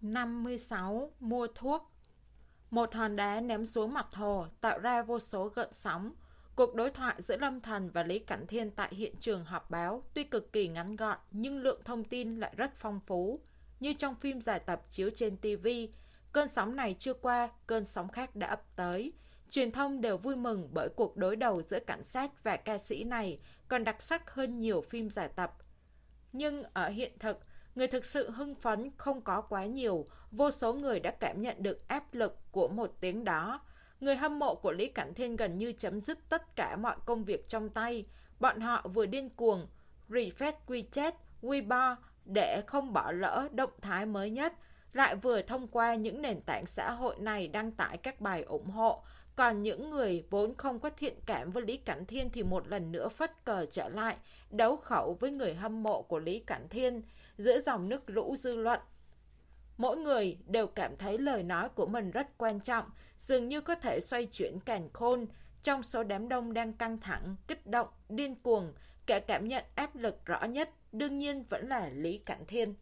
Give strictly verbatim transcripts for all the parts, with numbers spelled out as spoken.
năm mươi sáu. Mua thuốc. Một hòn đá ném xuống mặt hồ tạo ra vô số gợn sóng. Cuộc đối thoại giữa Lâm Thần và Lý Cảnh Thiên tại hiện trường họp báo tuy cực kỳ ngắn gọn nhưng lượng thông tin lại rất phong phú. Như trong phim dài tập chiếu trên ti vi, cơn sóng này chưa qua, cơn sóng khác đã ập tới. Truyền thông đều vui mừng bởi cuộc đối đầu giữa cảnh sát và ca sĩ này còn đặc sắc hơn nhiều phim dài tập. Nhưng ở hiện thực, người thực sự hưng phấn không có quá nhiều, vô số người đã cảm nhận được áp lực của một tiếng đó. Người hâm mộ của Lý Cảnh Thiên gần như chấm dứt tất cả mọi công việc trong tay. Bọn họ vừa điên cuồng, refresh WeChat, Weibo để không bỏ lỡ động thái mới nhất, lại vừa thông qua những nền tảng xã hội này đăng tải các bài ủng hộ. Còn những người vốn không có thiện cảm với Lý Cảnh Thiên thì một lần nữa phất cờ trở lại, đấu khẩu với người hâm mộ của Lý Cảnh Thiên giữa dòng nước lũ dư luận. Mỗi người đều cảm thấy lời nói của mình rất quan trọng, dường như có thể xoay chuyển càn khôn. Trong số đám đông đang căng thẳng, kích động, điên cuồng, kẻ cảm nhận áp lực rõ nhất đương nhiên vẫn là Lý Cảnh Thiên.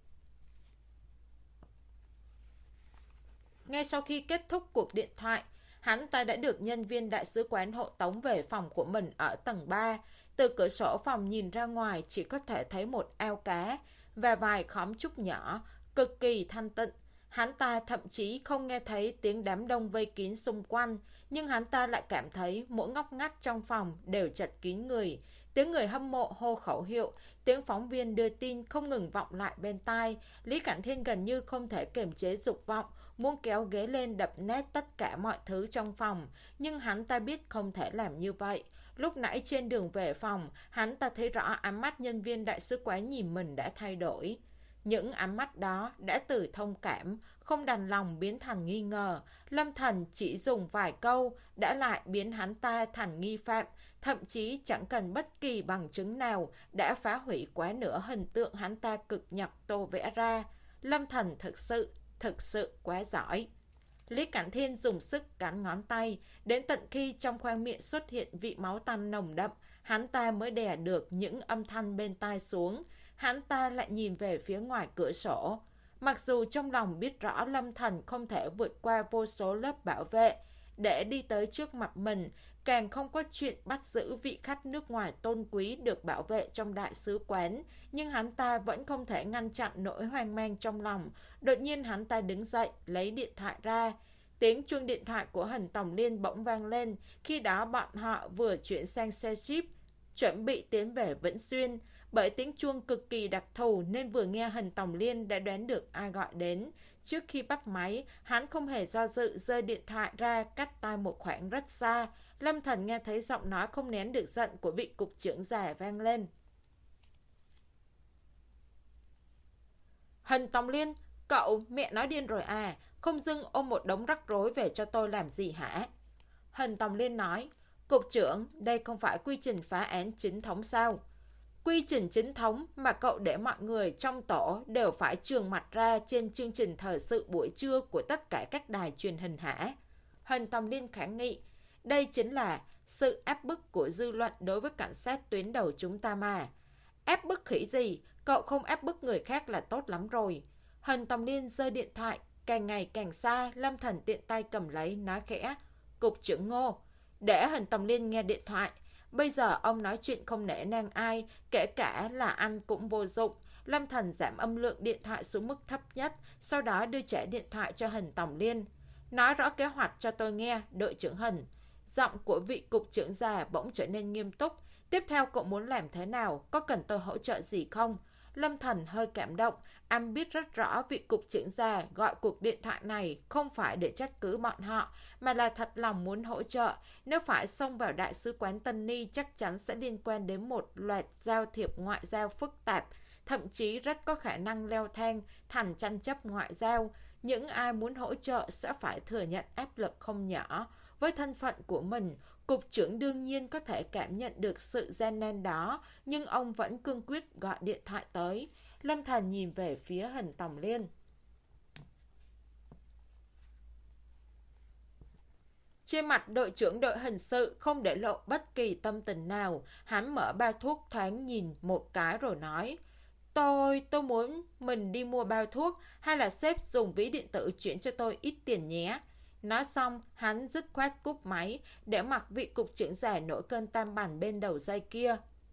Ngay sau khi kết thúc cuộc điện thoại, hắn ta đã được nhân viên đại sứ quán hộ tống về phòng của mình ở tầng ba. Từ cửa sổ phòng nhìn ra ngoài chỉ có thể thấy một ao cá và vài khóm trúc nhỏ, cực kỳ thanh tịnh. Hắn ta thậm chí không nghe thấy tiếng đám đông vây kín xung quanh, nhưng hắn ta lại cảm thấy mỗi ngóc ngách trong phòng đều chật kín người. Tiếng người hâm mộ hô khẩu hiệu, tiếng phóng viên đưa tin không ngừng vọng lại bên tai. Lý Cảnh Thiên gần như không thể kiềm chế dục vọng, muốn kéo ghế lên đập nát tất cả mọi thứ trong phòng, nhưng hắn ta biết không thể làm như vậy. Lúc nãy trên đường về phòng, hắn ta thấy rõ ánh mắt nhân viên đại sứ quán nhìn mình đã thay đổi. Những ánh mắt đó đã từ thông cảm, không đành lòng biến thành nghi ngờ. Lâm Thần chỉ dùng vài câu đã lại biến hắn ta thành nghi phạm, thậm chí chẳng cần bất kỳ bằng chứng nào đã phá hủy quá nửa hình tượng hắn ta cực nhọc tô vẽ ra. Lâm Thần thực sự, thực sự quá giỏi. Lý Cảnh Thiên dùng sức cắn ngón tay, đến tận khi trong khoang miệng xuất hiện vị máu tanh nồng đậm, hắn ta mới đè được những âm thanh bên tai xuống. Hắn ta lại nhìn về phía ngoài cửa sổ. Mặc dù trong lòng biết rõ Lâm Thần không thể vượt qua vô số lớp bảo vệ để đi tới trước mặt mình, càng không có chuyện bắt giữ vị khách nước ngoài tôn quý được bảo vệ trong đại sứ quán, nhưng hắn ta vẫn không thể ngăn chặn nỗi hoang mang trong lòng. Đột nhiên hắn ta đứng dậy, lấy điện thoại ra. Tiếng chuông điện thoại của Hần Tổng Liên bỗng vang lên, khi đó bọn họ vừa chuyển sang xe jeep, chuẩn bị tiến về Vĩnh Xuyên. Bởi tiếng chuông cực kỳ đặc thù nên vừa nghe Hần Tổng Liên đã đoán được ai gọi đến. Trước khi bắt máy, hắn không hề do dự giơ điện thoại ra cách tai một khoảng rất xa. Lâm Thần nghe thấy giọng nói không nén được giận của vị cục trưởng già vang lên. Hần Tổng Liên, cậu, mẹ nói điên rồi à, không dưng ôm một đống rắc rối về cho tôi làm gì hả? Hần Tổng Liên nói, cục trưởng, đây không phải quy trình phá án chính thống sao? Quy trình chính thống mà cậu để mọi người trong tổ đều phải trường mặt ra trên chương trình thời sự buổi trưa của tất cả các đài truyền hình hả? Hần Tổng Liên kháng nghị, đây chính là sự áp bức của dư luận đối với cảnh sát tuyến đầu chúng ta mà. Áp bức khỉ gì, cậu không áp bức người khác là tốt lắm rồi. Hần Tổng Liên giơ điện thoại, càng ngày càng xa, Lâm Thần tiện tay cầm lấy, nói khẽ, cục trưởng Ngô, để Hần Tổng Liên nghe điện thoại. Bây giờ ông nói chuyện không nể nang ai, kể cả là anh cũng vô dụng. Lâm Thần giảm âm lượng điện thoại xuống mức thấp nhất, sau đó đưa trả điện thoại cho Hần Tổng Liên. Nói rõ kế hoạch cho tôi nghe, đội trưởng Hần. Giọng của vị cục trưởng già bỗng trở nên nghiêm túc. Tiếp theo cậu muốn làm thế nào, có cần tôi hỗ trợ gì không? Lâm Thần hơi cảm động, anh biết rất rõ vị cục trưởng già gọi cuộc điện thoại này không phải để trách cứ bọn họ, mà là thật lòng muốn hỗ trợ. Nếu phải xông vào đại sứ quán Tân Ni chắc chắn sẽ liên quan đến một loạt giao thiệp ngoại giao phức tạp, thậm chí rất có khả năng leo thang thành tranh chấp ngoại giao. Những ai muốn hỗ trợ sẽ phải thừa nhận áp lực không nhỏ. Với thân phận của mình, cục trưởng đương nhiên có thể cảm nhận được sự gian nan đó, nhưng ông vẫn cương quyết gọi điện thoại tới. Lâm Thần nhìn về phía Hần Tổng Liên. Trên mặt đội trưởng đội hình sự không để lộ bất kỳ tâm tình nào, hắn mở bao thuốc thoáng nhìn một cái rồi nói, Tôi, tôi muốn mình đi mua bao thuốc hay là sếp dùng ví điện tử chuyển cho tôi ít tiền nhé. Nói xong, hắn dứt khoát cúp máy để mặc vị cục trưởng già nổi cơn tam bành bên đầu dây kia.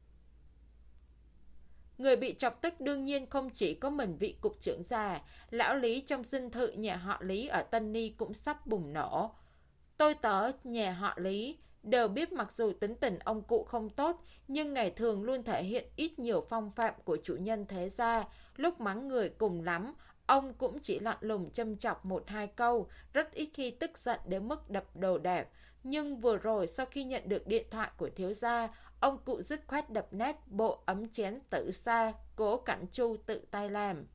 Người bị chọc tức đương nhiên không chỉ có mình vị cục trưởng già, lão Lý trong dinh thự nhà họ Lý ở Tân Ni cũng sắp bùng nổ. Tôi tớ nhà họ Lý đều biết mặc dù tính tình ông cụ không tốt, nhưng ngày thường luôn thể hiện ít nhiều phong phạm của chủ nhân thế gia. Lúc mắng người cùng lắm, ông cũng chỉ lạnh lùng châm chọc một hai câu, rất ít khi tức giận đến mức đập đồ đạc. Nhưng vừa rồi sau khi nhận được điện thoại của thiếu gia, ông cụ dứt khoát đập nát bộ ấm chén tử sa, cố Cảnh Chu tự tay làm.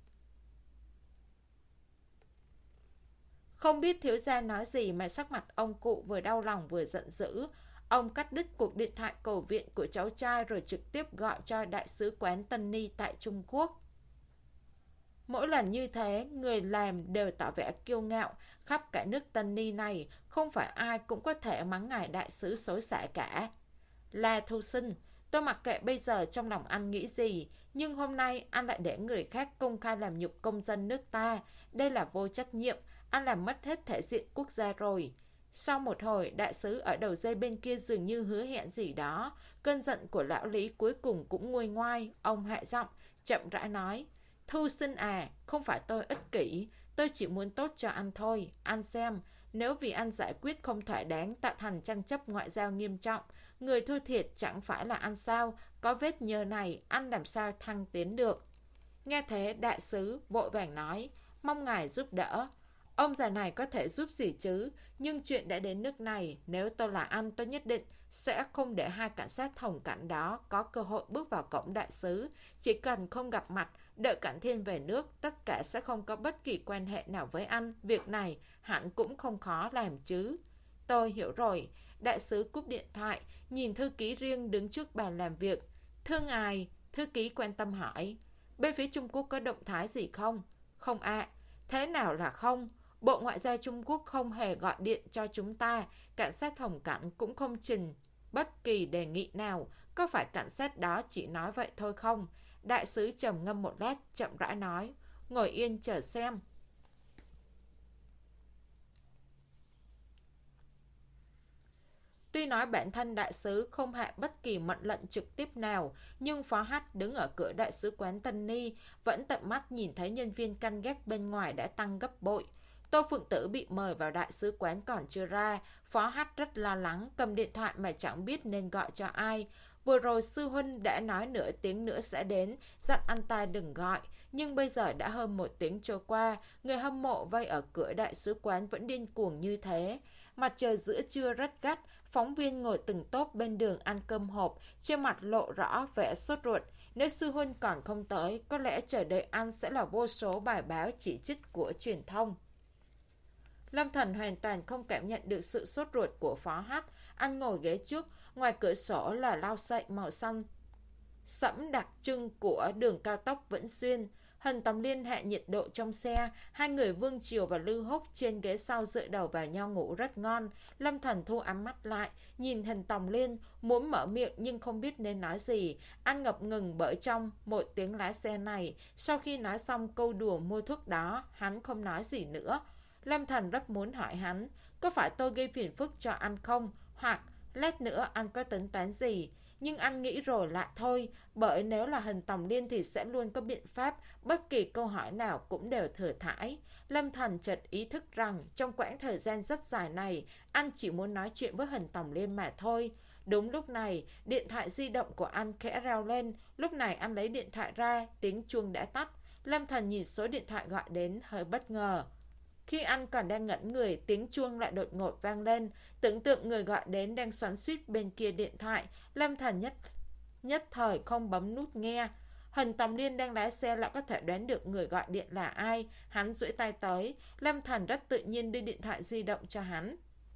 Không biết thiếu gia nói gì mà sắc mặt ông cụ vừa đau lòng vừa giận dữ. Ông cắt đứt cuộc điện thoại cầu viện của cháu trai rồi trực tiếp gọi cho đại sứ quán Tân Ni tại Trung Quốc. Mỗi lần như thế, người làm đều tỏ vẻ kiêu ngạo. Khắp cả nước Tân Ni này, không phải ai cũng có thể mắng ngài đại sứ xối xả cả. Là Thu Sinh, tôi mặc kệ bây giờ trong lòng anh nghĩ gì, nhưng hôm nay anh lại để người khác công khai làm nhục công dân nước ta. Đây là vô trách nhiệm, anh làm mất hết thể diện quốc gia rồi. Sau một hồi, đại sứ ở đầu dây bên kia dường như hứa hẹn gì đó. Cơn giận của lão Lý cuối cùng cũng nguôi ngoai. Ông hạ giọng, chậm rãi nói: Thu Sinh à, không phải tôi ích kỷ, tôi chỉ muốn tốt cho anh thôi. Anh xem, nếu vì anh giải quyết không thỏa đáng tạo thành tranh chấp ngoại giao nghiêm trọng, người thua thiệt chẳng phải là anh sao? Có vết nhơ này, anh làm sao thăng tiến được? Nghe thế, đại sứ vội vàng nói: Mong ngài giúp đỡ. Ông già này có thể giúp gì chứ, nhưng chuyện đã đến nước này, nếu tôi là anh tôi nhất định sẽ không để hai cảnh sát Hồng Cảnh đó có cơ hội bước vào cổng đại sứ. Chỉ cần không gặp mặt, đợi Cảnh Thiên về nước, tất cả sẽ không có bất kỳ quan hệ nào với anh. Việc này hẳn cũng không khó làm chứ. Tôi hiểu rồi. Đại sứ cúp điện thoại, nhìn thư ký riêng đứng trước bàn làm việc. Thưa ngài, thư ký quan tâm hỏi, bên phía Trung Quốc có động thái gì không? Không ạ. Thế nào là không? Bộ Ngoại giao Trung Quốc không hề gọi điện cho chúng ta, cảnh sát Hồng Cảnh cũng không trình bất kỳ đề nghị nào, có phải cảnh sát đó chỉ nói vậy thôi không? Đại sứ trầm ngâm một lát, chậm rãi nói, ngồi yên chờ xem. Tuy nói bản thân đại sứ không hạ bất kỳ mệnh lệnh trực tiếp nào, nhưng Phó Hách đứng ở cửa đại sứ quán Tân Ni vẫn tận mắt nhìn thấy nhân viên canh gác bên ngoài đã tăng gấp bội. Tô Phượng Tử bị mời vào đại sứ quán còn chưa ra, Phó Hách rất lo lắng, cầm điện thoại mà chẳng biết nên gọi cho ai. Vừa rồi sư huynh đã nói nửa tiếng nữa sẽ đến, dặn anh ta đừng gọi, nhưng bây giờ đã hơn một tiếng trôi qua, người hâm mộ vây ở cửa đại sứ quán vẫn điên cuồng như thế. Mặt trời giữa trưa rất gắt, phóng viên ngồi từng tốp bên đường ăn cơm hộp, trên mặt lộ rõ vẻ sốt ruột. Nếu sư huynh còn không tới, có lẽ chờ đợi ăn sẽ là vô số bài báo chỉ trích của truyền thông. Lâm Thần hoàn toàn không cảm nhận được sự sốt ruột của Phó Hách. Anh ngồi ghế trước, ngoài cửa sổ là lau sậy màu xanh sẫm đặc trưng của đường cao tốc Vĩnh Xuyên. Hình Tòng Liên hạ nhiệt độ trong xe, hai người Vương Triều và Lưu Húc trên ghế sau dựa đầu vào nhau ngủ rất ngon. Lâm Thần thu ấm mắt lại, nhìn Hình Tòng Liên, muốn mở miệng nhưng không biết nên nói gì. Anh ngập ngừng bởi trong một tiếng lái xe này. Sau khi nói xong câu đùa mua thuốc đó, hắn không nói gì nữa. Lâm Thần rất muốn hỏi hắn, có phải tôi gây phiền phức cho anh không? Hoặc lát nữa anh có tính toán gì? Nhưng anh nghĩ rồi lại thôi, bởi nếu là Hình Tòng Liên thì sẽ luôn có biện pháp, bất kỳ câu hỏi nào cũng đều thừa thãi. Lâm Thần chợt ý thức rằng trong quãng thời gian rất dài này, anh chỉ muốn nói chuyện với Hình Tòng Liên mà thôi. Đúng lúc này, điện thoại di động của anh khẽ reo lên, lúc này anh lấy điện thoại ra, tiếng chuông đã tắt. Lâm Thần nhìn số điện thoại gọi đến hơi bất ngờ. Khi anh còn đang ngẩn người, tiếng chuông lại đột ngột vang lên. Tưởng tượng người gọi đến đang xoắn xuýt bên kia điện thoại, Lâm Thần nhất nhất thời không bấm nút nghe. Hình Tòng Liên đang lái xe lại có thể đoán được người gọi điện là ai. Hắn duỗi tay tới, Lâm Thần rất tự nhiên đưa điện thoại di động cho hắn.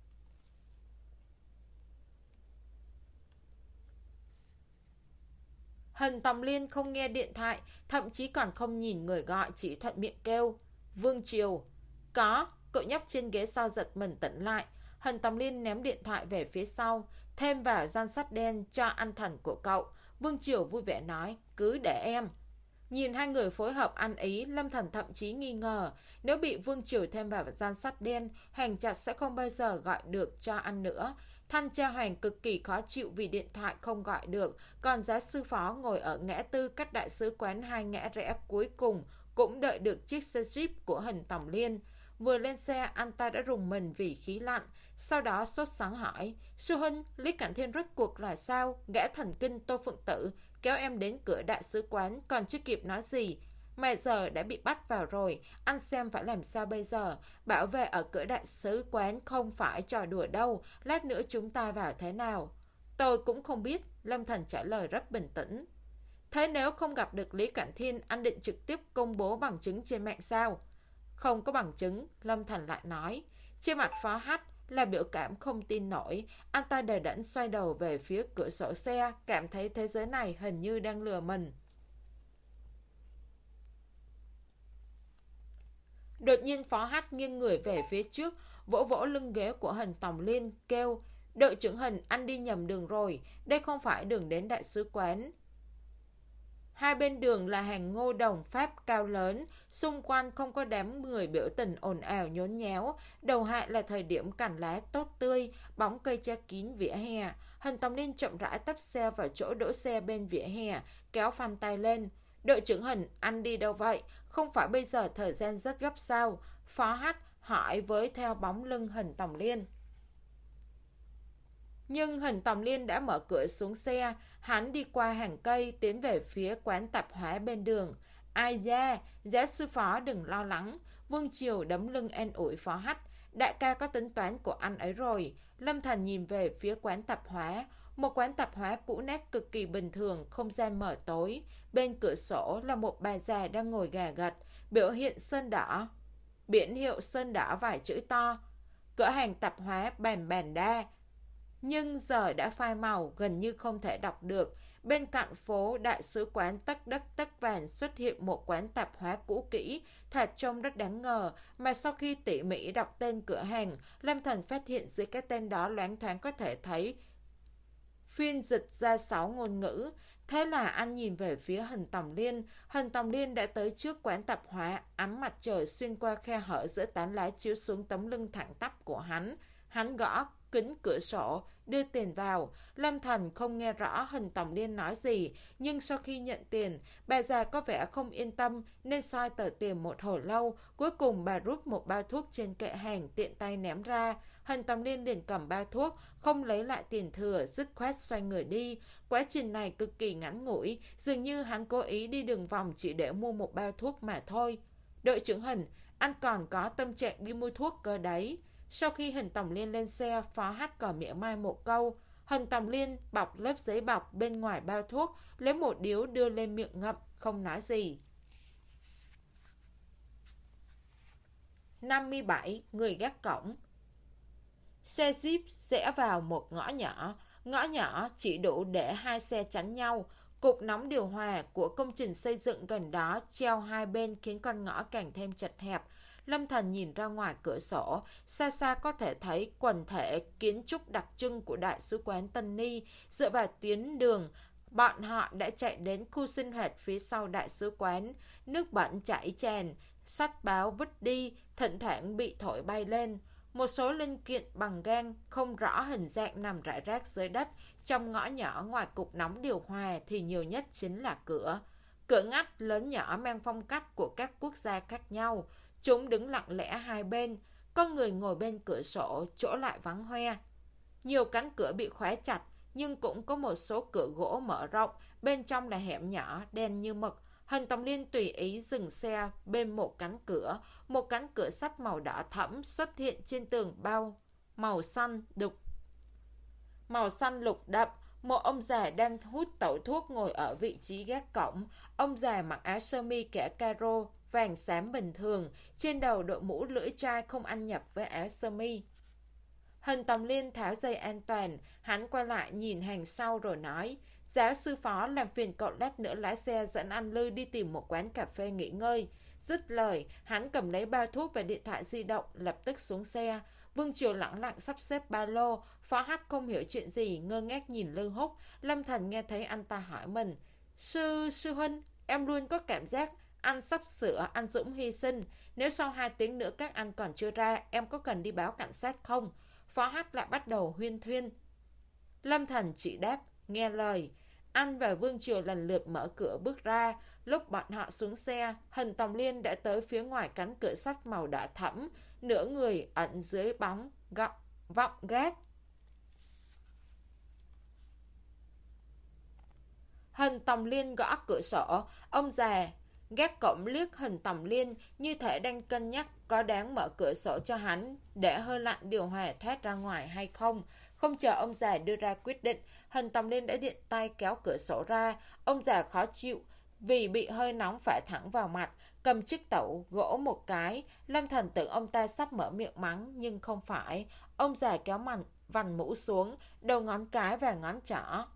Hình Tòng Liên không nghe điện thoại, thậm chí còn không nhìn người gọi, chỉ thuận miệng kêu Vương Triều. Có, cậu nhóc trên ghế sau giật mình tỉnh lại. Hình Tòng Liên ném điện thoại về phía sau, thêm vào gian sắt đen cho anh thần của cậu. Vương Triều vui vẻ nói, cứ để em. Nhìn hai người phối hợp ăn ý, Lâm Thần thậm chí nghi ngờ, nếu bị Vương Triều thêm vào gian sắt đen, Hoàng Trạch sẽ không bao giờ gọi được cho ăn nữa. Thanh tra Hoàng cực kỳ khó chịu vì điện thoại không gọi được, còn giáo sư Phó ngồi ở ngã tư cách đại sứ quán hai ngã rẽ cuối cùng, cũng đợi được chiếc xe Jeep của Hình Tòng Liên. Vừa lên xe, anh ta đã rùng mình vì khí lạnh, sau đó sốt sắng hỏi, sư huynh, Lý Cảnh Thiên rốt cuộc là sao? Gã thần kinh Tô Phượng Tử kéo em đến cửa đại sứ quán, còn chưa kịp nói gì mà giờ đã bị bắt vào rồi, anh xem phải làm sao bây giờ? Bảo vệ ở cửa đại sứ quán không phải trò đùa đâu, lát nữa chúng ta vào thế nào? Tôi cũng không biết, Lâm Thần trả lời rất bình tĩnh. Thế nếu không gặp được Lý Cảnh Thiên, anh định trực tiếp công bố bằng chứng trên mạng sao? Không có bằng chứng, Lâm Thần lại nói. Trên mặt Phó Hách là biểu cảm không tin nổi, anh ta đờ đẫn xoay đầu về phía cửa sổ xe, cảm thấy thế giới này hình như đang lừa mình. Đột nhiên Phó Hách nghiêng người về phía trước, vỗ vỗ lưng ghế của Hình Tòng Liên, kêu, đội trưởng Hình, anh đi nhầm đường rồi, đây không phải đường đến đại sứ quán. Hai bên đường là hàng ngô đồng Pháp cao lớn, xung quanh không có đám người biểu tình ồn ào nhốn nháo, đầu hạ là thời điểm cành lá tốt tươi, bóng cây che kín vỉa hè. Hình Tòng Liên chậm rãi tấp xe vào chỗ đỗ xe bên vỉa hè, kéo phanh tay lên. Đội trưởng Hình, anh đi đâu vậy? Không phải bây giờ thời gian rất gấp sao? Phó Hách hỏi với theo bóng lưng Hình Tòng Liên. Nhưng Hình Tòng Liên đã mở cửa xuống xe, hắn đi qua hàng cây tiến về phía quán tạp hóa bên đường. Ai da, giáo sư Phó đừng lo lắng, Vương Triều đấm lưng an ủi Phó Hách. Đại ca có tính toán của anh ấy rồi. Lâm Thần nhìn về phía quán tạp hóa, một quán tạp hóa cũ nát cực kỳ bình thường, không gian mở tối. Bên cửa sổ là một bà già đang ngồi gà gật, biểu hiện sơn đỏ. Biển hiệu sơn đỏ vài chữ to. Cửa hàng tạp hóa Bàm Bàn Đa. Nhưng giờ đã phai màu, gần như không thể đọc được. Bên cạnh phố đại sứ quán tắc đất tắc vàng xuất hiện một quán tạp hóa cũ kỹ, thoạt trông rất đáng ngờ, mà sau khi tỉ mỉ đọc tên cửa hàng, Lâm Thần phát hiện dưới cái tên đó loáng thoáng có thể thấy phiên dịch ra sáu ngôn ngữ. Thế là anh nhìn về phía Hình Tòng Liên. Hình Tòng Liên đã tới trước quán tạp hóa, ánh mặt trời xuyên qua khe hở giữa tán lá chiếu xuống tấm lưng thẳng tắp của hắn. Hắn gõ kính cửa sổ, đưa tiền vào. Lâm Thần không nghe rõ Hình Tòng Liên nói gì, nhưng sau khi nhận tiền, bà già có vẻ không yên tâm nên soi tờ tiền một hồi lâu. Cuối cùng bà rút một bao thuốc trên kệ hàng tiện tay ném ra. Hình Tòng Liên liền cầm bao thuốc, không lấy lại tiền thừa, dứt khoát xoay người đi. Quá trình này cực kỳ ngắn ngủi, dường như hắn cố ý đi đường vòng chỉ để mua một bao thuốc mà thôi. Đội trưởng Hình, anh còn có tâm trạng đi mua thuốc cơ đấy. Sau khi Hình Tòng Liên lên xe, Phó Hách còn mỉa mai một câu. Hình Tòng Liên bọc lớp giấy bọc bên ngoài bao thuốc, lấy một điếu đưa lên miệng ngậm, không nói gì. năm mươi bảy. Người gác cổng. Xe Jeep rẽ vào một ngõ nhỏ. Ngõ nhỏ chỉ đủ để hai xe tránh nhau. Cục nóng điều hòa của công trình xây dựng gần đó treo hai bên khiến con ngõ càng thêm chật hẹp. Lâm Thần nhìn ra ngoài cửa sổ, xa xa có thể thấy quần thể kiến trúc đặc trưng của Đại sứ quán Tân Ni. Dựa vào tuyến đường, bọn họ đã chạy đến khu sinh hoạt phía sau Đại sứ quán. Nước bẩn chảy tràn, sách báo vứt đi, thỉnh thoảng bị thổi bay lên. Một số linh kiện bằng gang không rõ hình dạng nằm rải rác dưới đất. Trong ngõ nhỏ ngoài cục nóng điều hòa thì nhiều nhất chính là cửa. Cửa ngách lớn nhỏ mang phong cách của các quốc gia khác nhau. Chúng đứng lặng lẽ hai bên, có người ngồi bên cửa sổ, chỗ lại vắng hoe. Nhiều cánh cửa bị khóa chặt, nhưng cũng có một số cửa gỗ mở rộng, bên trong là hẻm nhỏ, đen như mực. Hình Tòng Liên tùy ý dừng xe bên một cánh cửa, một cánh cửa sắt màu đỏ thẫm xuất hiện trên tường bao, màu xanh đục. Màu xanh lục đậm, một ông già đang hút tẩu thuốc ngồi ở vị trí gác cổng. Ông già mặc áo sơ mi kẻ caro, vàng xám bình thường, trên đầu đội mũ lưỡi trai không ăn nhập với áo sơ mi. Hình Tòng Liên tháo dây an toàn, hắn quay lại nhìn hàng sau rồi nói, giáo sư Phó làm phiền cậu lát nữa lái xe dẫn anh Lư đi tìm một quán cà phê nghỉ ngơi. Dứt lời, hắn cầm lấy bao thuốc và điện thoại di động, lập tức xuống xe. Vương Triều lẳng lặng sắp xếp ba lô, Phó Hách không hiểu chuyện gì, ngơ ngác nhìn Lư Húc. Lâm Thần nghe thấy anh ta hỏi mình, Sư, sư huynh, Em luôn có cảm giác anh sắp sửa anh dũng hy sinh. Nếu sau hai tiếng nữa các anh còn chưa ra, em có cần đi báo cảnh sát không? Phó Hắc lại bắt đầu huyên thuyên. Lâm Thành chỉ đáp, nghe lời. Anh và Vương Triều lần lượt mở cửa bước ra. Lúc bọn họ xuống xe, Hình Tòng Liên đã tới phía ngoài cánh cửa sắt màu đỏ thẫm, nửa người ẩn dưới bóng gọng vọng gác. Hình Tòng Liên gõ cửa sổ. Ông già gác cổng liếc Hình Tòng Liên như thể đang cân nhắc có đáng mở cửa sổ cho hắn để hơi lạnh điều hòa thoát ra ngoài hay không. Không chờ ông già đưa ra quyết định, Hình Tòng Liên đã điện tay kéo cửa sổ ra. Ông già khó chịu vì bị hơi nóng phả thẳng vào mặt, cầm chiếc tẩu gỗ một cái. Lâm Thần tưởng ông ta sắp mở miệng mắng, nhưng không phải. Ông già kéo màn vành mũ xuống, đầu ngón cái và ngón trỏ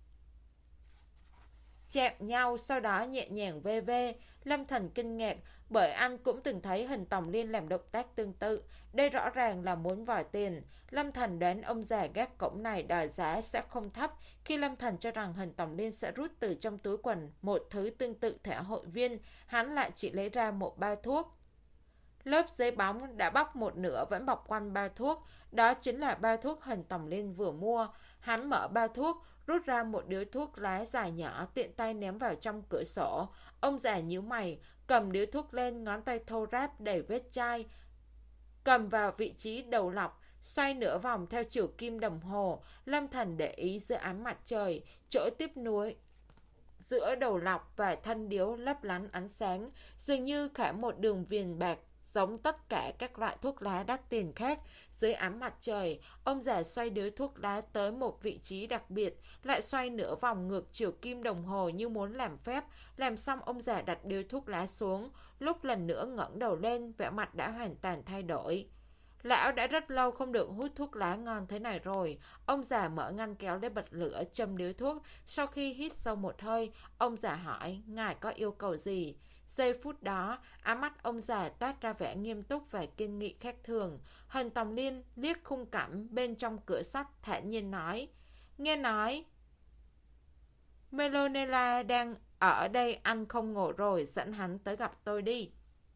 chạm nhau, sau đó nhẹ nhàng vê vê. Lâm Thần kinh ngạc, bởi anh cũng từng thấy Hình Tòng Liên làm động tác tương tự. Đây rõ ràng là muốn vòi tiền. Lâm Thần đoán ông già gác cổng này đòi giá sẽ không thấp. Khi Lâm Thần cho rằng Hình Tòng Liên sẽ rút từ trong túi quần một thứ tương tự thẻ hội viên, hắn lại chỉ lấy ra một bao thuốc. Lớp giấy bóng đã bóc một nửa vẫn bọc quanh bao thuốc. Đó chính là bao thuốc Hình Tòng Liên vừa mua. Hắn mở bao thuốc, rút ra một điếu thuốc lá dài nhỏ, tiện tay ném vào trong cửa sổ. Ông già nhíu mày, cầm điếu thuốc lên, ngón tay thô ráp đầy vết chai, cầm vào vị trí đầu lọc, xoay nửa vòng theo chiều kim đồng hồ. Lâm Thần để ý giữa ánh mặt trời, chỗ tiếp nối giữa đầu lọc và thân điếu lấp lánh ánh sáng, dường như cả một đường viền bạc, giống tất cả các loại thuốc lá đắt tiền khác. Dưới ánh mặt trời, ông già xoay điếu thuốc lá tới một vị trí đặc biệt, lại xoay nửa vòng ngược chiều kim đồng hồ như muốn làm phép. Làm xong, ông già đặt điếu thuốc lá xuống, lúc lần nữa ngẩng đầu lên, vẻ mặt đã hoàn toàn thay đổi. Lão đã rất lâu không được hút thuốc lá ngon thế này rồi. Ông già mở ngăn kéo lấy bật lửa châm điếu thuốc. Sau khi hít sâu một hơi, ông già hỏi, ngài có yêu cầu gì? Giây phút đó, ám mắt ông già toát ra vẻ nghiêm túc và kiên nghị khác thường. Hình Tòng Liên liếc khung cảnh bên trong cửa sắt, thản nhiên nói, nghe nói Melonela đang ở đây, anh không ngủ rồi, dẫn hắn tới gặp tôi đi.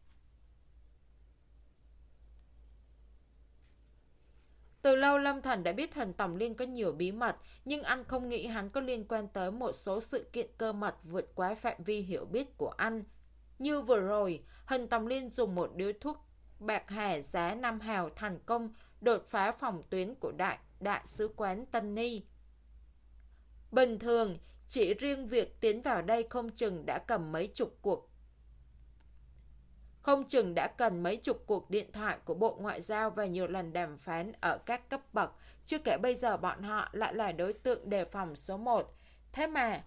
Từ lâu Lâm Thần đã biết Hình Tòng Liên có nhiều bí mật, nhưng anh không nghĩ hắn có liên quan tới một số sự kiện cơ mật vượt quá phạm vi hiểu biết của anh. Như vừa rồi, Hình Tòng Liên dùng một điếu thuốc bạc hà giá năm hào thành công đột phá phòng tuyến của đại đại sứ quán Tân Ni. Bình thường, chỉ riêng việc tiến vào đây không chừng đã cầm mấy chục cuộc Không chừng đã cần mấy chục cuộc điện thoại của Bộ Ngoại giao và nhiều lần đàm phán ở các cấp bậc. Chưa kể bây giờ bọn họ lại là đối tượng đề phòng số một. Thế mà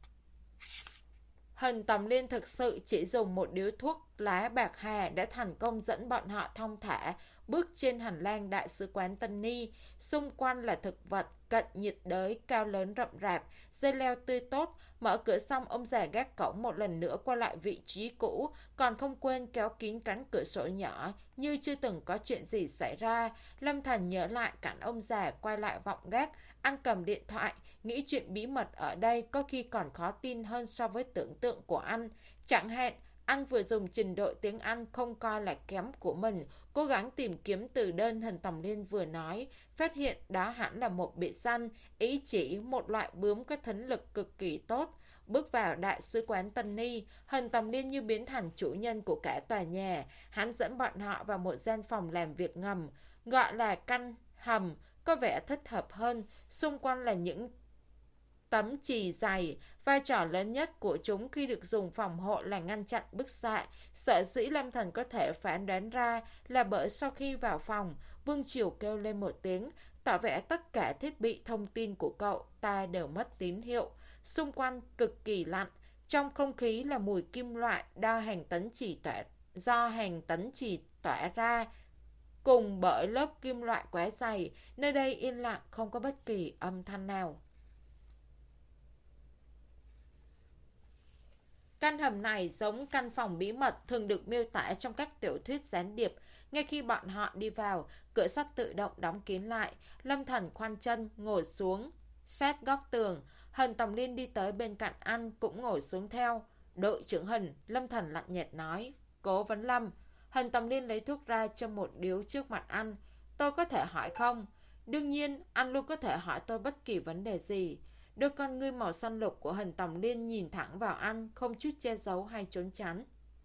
Hình Tòng Liên thực sự chỉ dùng một điếu thuốc lá bạc hà đã thành công dẫn bọn họ thong thả bước trên hành lang đại sứ quán Tân Ni. Xung quanh là thực vật cận nhiệt đới cao lớn rậm rạp, dây leo tươi tốt. Mở cửa xong, ông già gác cổng một lần nữa quay lại vị trí cũ, còn không quên kéo kín cánh cửa sổ nhỏ như chưa từng có chuyện gì xảy ra. Lâm Thần nhớ lại cảnh ông già quay lại vọng gác, anh cầm điện thoại, nghĩ chuyện bí mật ở đây có khi còn khó tin hơn so với tưởng tượng của anh. Chẳng hạn, anh vừa dùng trình độ tiếng Anh không coi là kém của mình, cố gắng tìm kiếm từ đơn Hình Tòng Liên vừa nói, phát hiện đó hẳn là một biệt danh, ý chỉ một loại bướm có thính lực cực kỳ tốt. Bước vào đại sứ quán Tân Ni, Hình Tòng Liên như biến thành chủ nhân của cả tòa nhà. Hắn dẫn bọn họ vào một gian phòng làm việc ngầm, gọi là căn hầm, có vẻ thích hợp hơn. Xung quanh là những tấm chì dày. Vai trò lớn nhất của chúng khi được dùng phòng hộ là ngăn chặn bức xạ. Sở dĩ Lâm Thần có thể phán đoán ra là bởi sau khi vào phòng, Vương Triều kêu lên một tiếng, tỏ vẻ tất cả thiết bị thông tin của cậu ta đều mất tín hiệu. Xung quanh cực kỳ lạnh, trong không khí là mùi kim loại đo hàng tấn chỉ tỏa do hàng tấn chỉ tỏa ra, cùng bởi lớp kim loại quá dày. Nơi đây yên lặng, không có bất kỳ âm thanh nào. Căn hầm này giống căn phòng bí mật thường được miêu tả trong các tiểu thuyết gián điệp. Ngay khi bọn họ đi vào, cửa sắt tự động đóng kín lại. Lâm Thần khoanh chân, ngồi xuống sát góc tường. Hình Tòng Liên đi tới bên cạnh anh, cũng ngồi xuống theo. Đội trưởng Hình, Lâm Thần lạnh nhạt nói. Cố vấn Lâm. Hình Tầm Liên lấy thuốc ra cho một điếu trước mặt anh. Tôi có thể hỏi không? Đương nhiên, anh luôn có thể hỏi tôi bất kỳ vấn đề gì. Đôi con ngươi màu xanh lục của Hình Tầm Liên nhìn thẳng vào anh, không chút che giấu hay trốn tránh.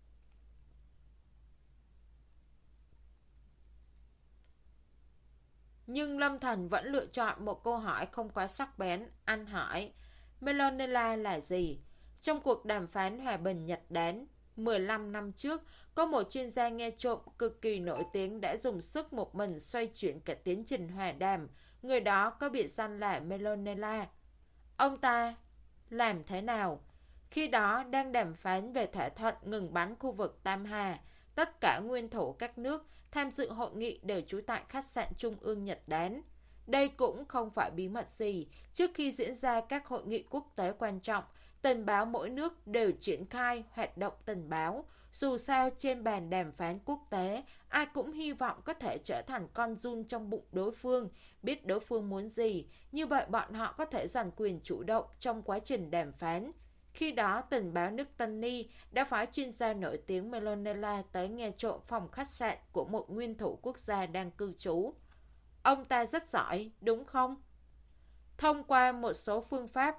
Nhưng Lâm Thần vẫn lựa chọn một câu hỏi không quá sắc bén. Anh hỏi, Melonella là gì? Trong cuộc đàm phán hòa bình Nhật Đán mười lăm năm trước, có một chuyên gia nghe trộm cực kỳ nổi tiếng đã dùng sức một mình xoay chuyển cả tiến trình hòa đàm. Người đó có biệt danh là Melonella. Ông ta làm thế nào? Khi đó đang đàm phán về thỏa thuận ngừng bắn khu vực Tam Hà. Tất cả nguyên thủ các nước tham dự hội nghị đều trú tại khách sạn Trung ương Nhật Đán. Đây cũng không phải bí mật gì. Trước khi diễn ra các hội nghị quốc tế quan trọng, tình báo mỗi nước đều triển khai hoạt động tình báo. Dù sao trên bàn đàm phán quốc tế, ai cũng hy vọng có thể trở thành con giun trong bụng đối phương, biết đối phương muốn gì. Như vậy bọn họ có thể giành quyền chủ động trong quá trình đàm phán. Khi đó, tình báo nước Tân Ni đã phái chuyên gia nổi tiếng Melonella tới nghe trộm phòng khách sạn của một nguyên thủ quốc gia đang cư trú. Ông ta rất giỏi, đúng không? Thông qua một số phương pháp,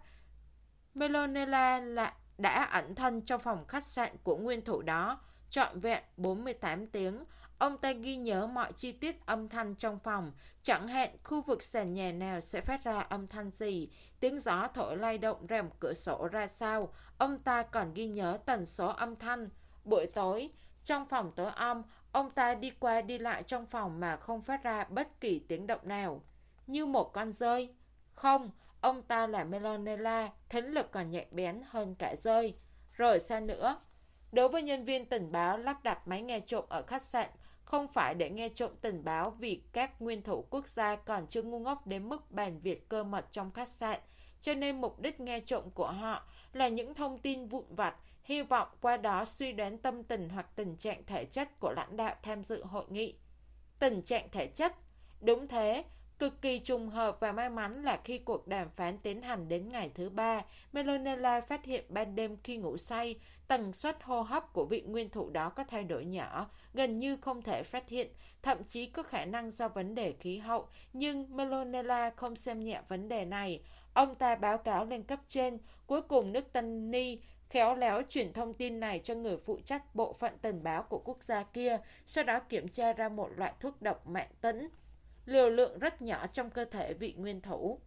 Melonella là đã ẩn thân trong phòng khách sạn của nguyên thủ đó trọn vẹn bốn mươi tám tiếng. Ông ta ghi nhớ mọi chi tiết âm thanh trong phòng, chẳng hạn khu vực sàn nhà nào sẽ phát ra âm thanh gì, tiếng gió thổi lay động rèm cửa sổ ra sao. Ông ta còn ghi nhớ tần số âm thanh. Buổi tối, trong phòng tối om, ông ta đi qua đi lại trong phòng mà không phát ra bất kỳ tiếng động nào. Như một con dơi. Không, ông ta là Melonella, thính lực còn nhạy bén hơn cả dơi. Rồi sao nữa? Đối với nhân viên tình báo lắp đặt máy nghe trộm ở khách sạn, không phải để nghe trộm tình báo vì các nguyên thủ quốc gia còn chưa ngu ngốc đến mức bàn việc cơ mật trong khách sạn, cho nên mục đích nghe trộm của họ là những thông tin vụn vặt, hy vọng qua đó suy đoán tâm tình hoặc tình trạng thể chất của lãnh đạo tham dự hội nghị. Tình trạng thể chất? Đúng thế. Cực kỳ trùng hợp và may mắn là khi cuộc đàm phán tiến hành đến ngày thứ ba, Melonella phát hiện ban đêm khi ngủ say, tần suất hô hấp của vị nguyên thủ đó có thay đổi nhỏ, gần như không thể phát hiện, thậm chí có khả năng do vấn đề khí hậu. Nhưng Melonella không xem nhẹ vấn đề này. Ông ta báo cáo lên cấp trên, cuối cùng nước Tân Ni khéo léo chuyển thông tin này cho người phụ trách bộ phận tình báo của quốc gia kia, sau đó kiểm tra ra một loại thuốc độc mãn tính, liều lượng rất nhỏ trong cơ thể vị nguyên thủ.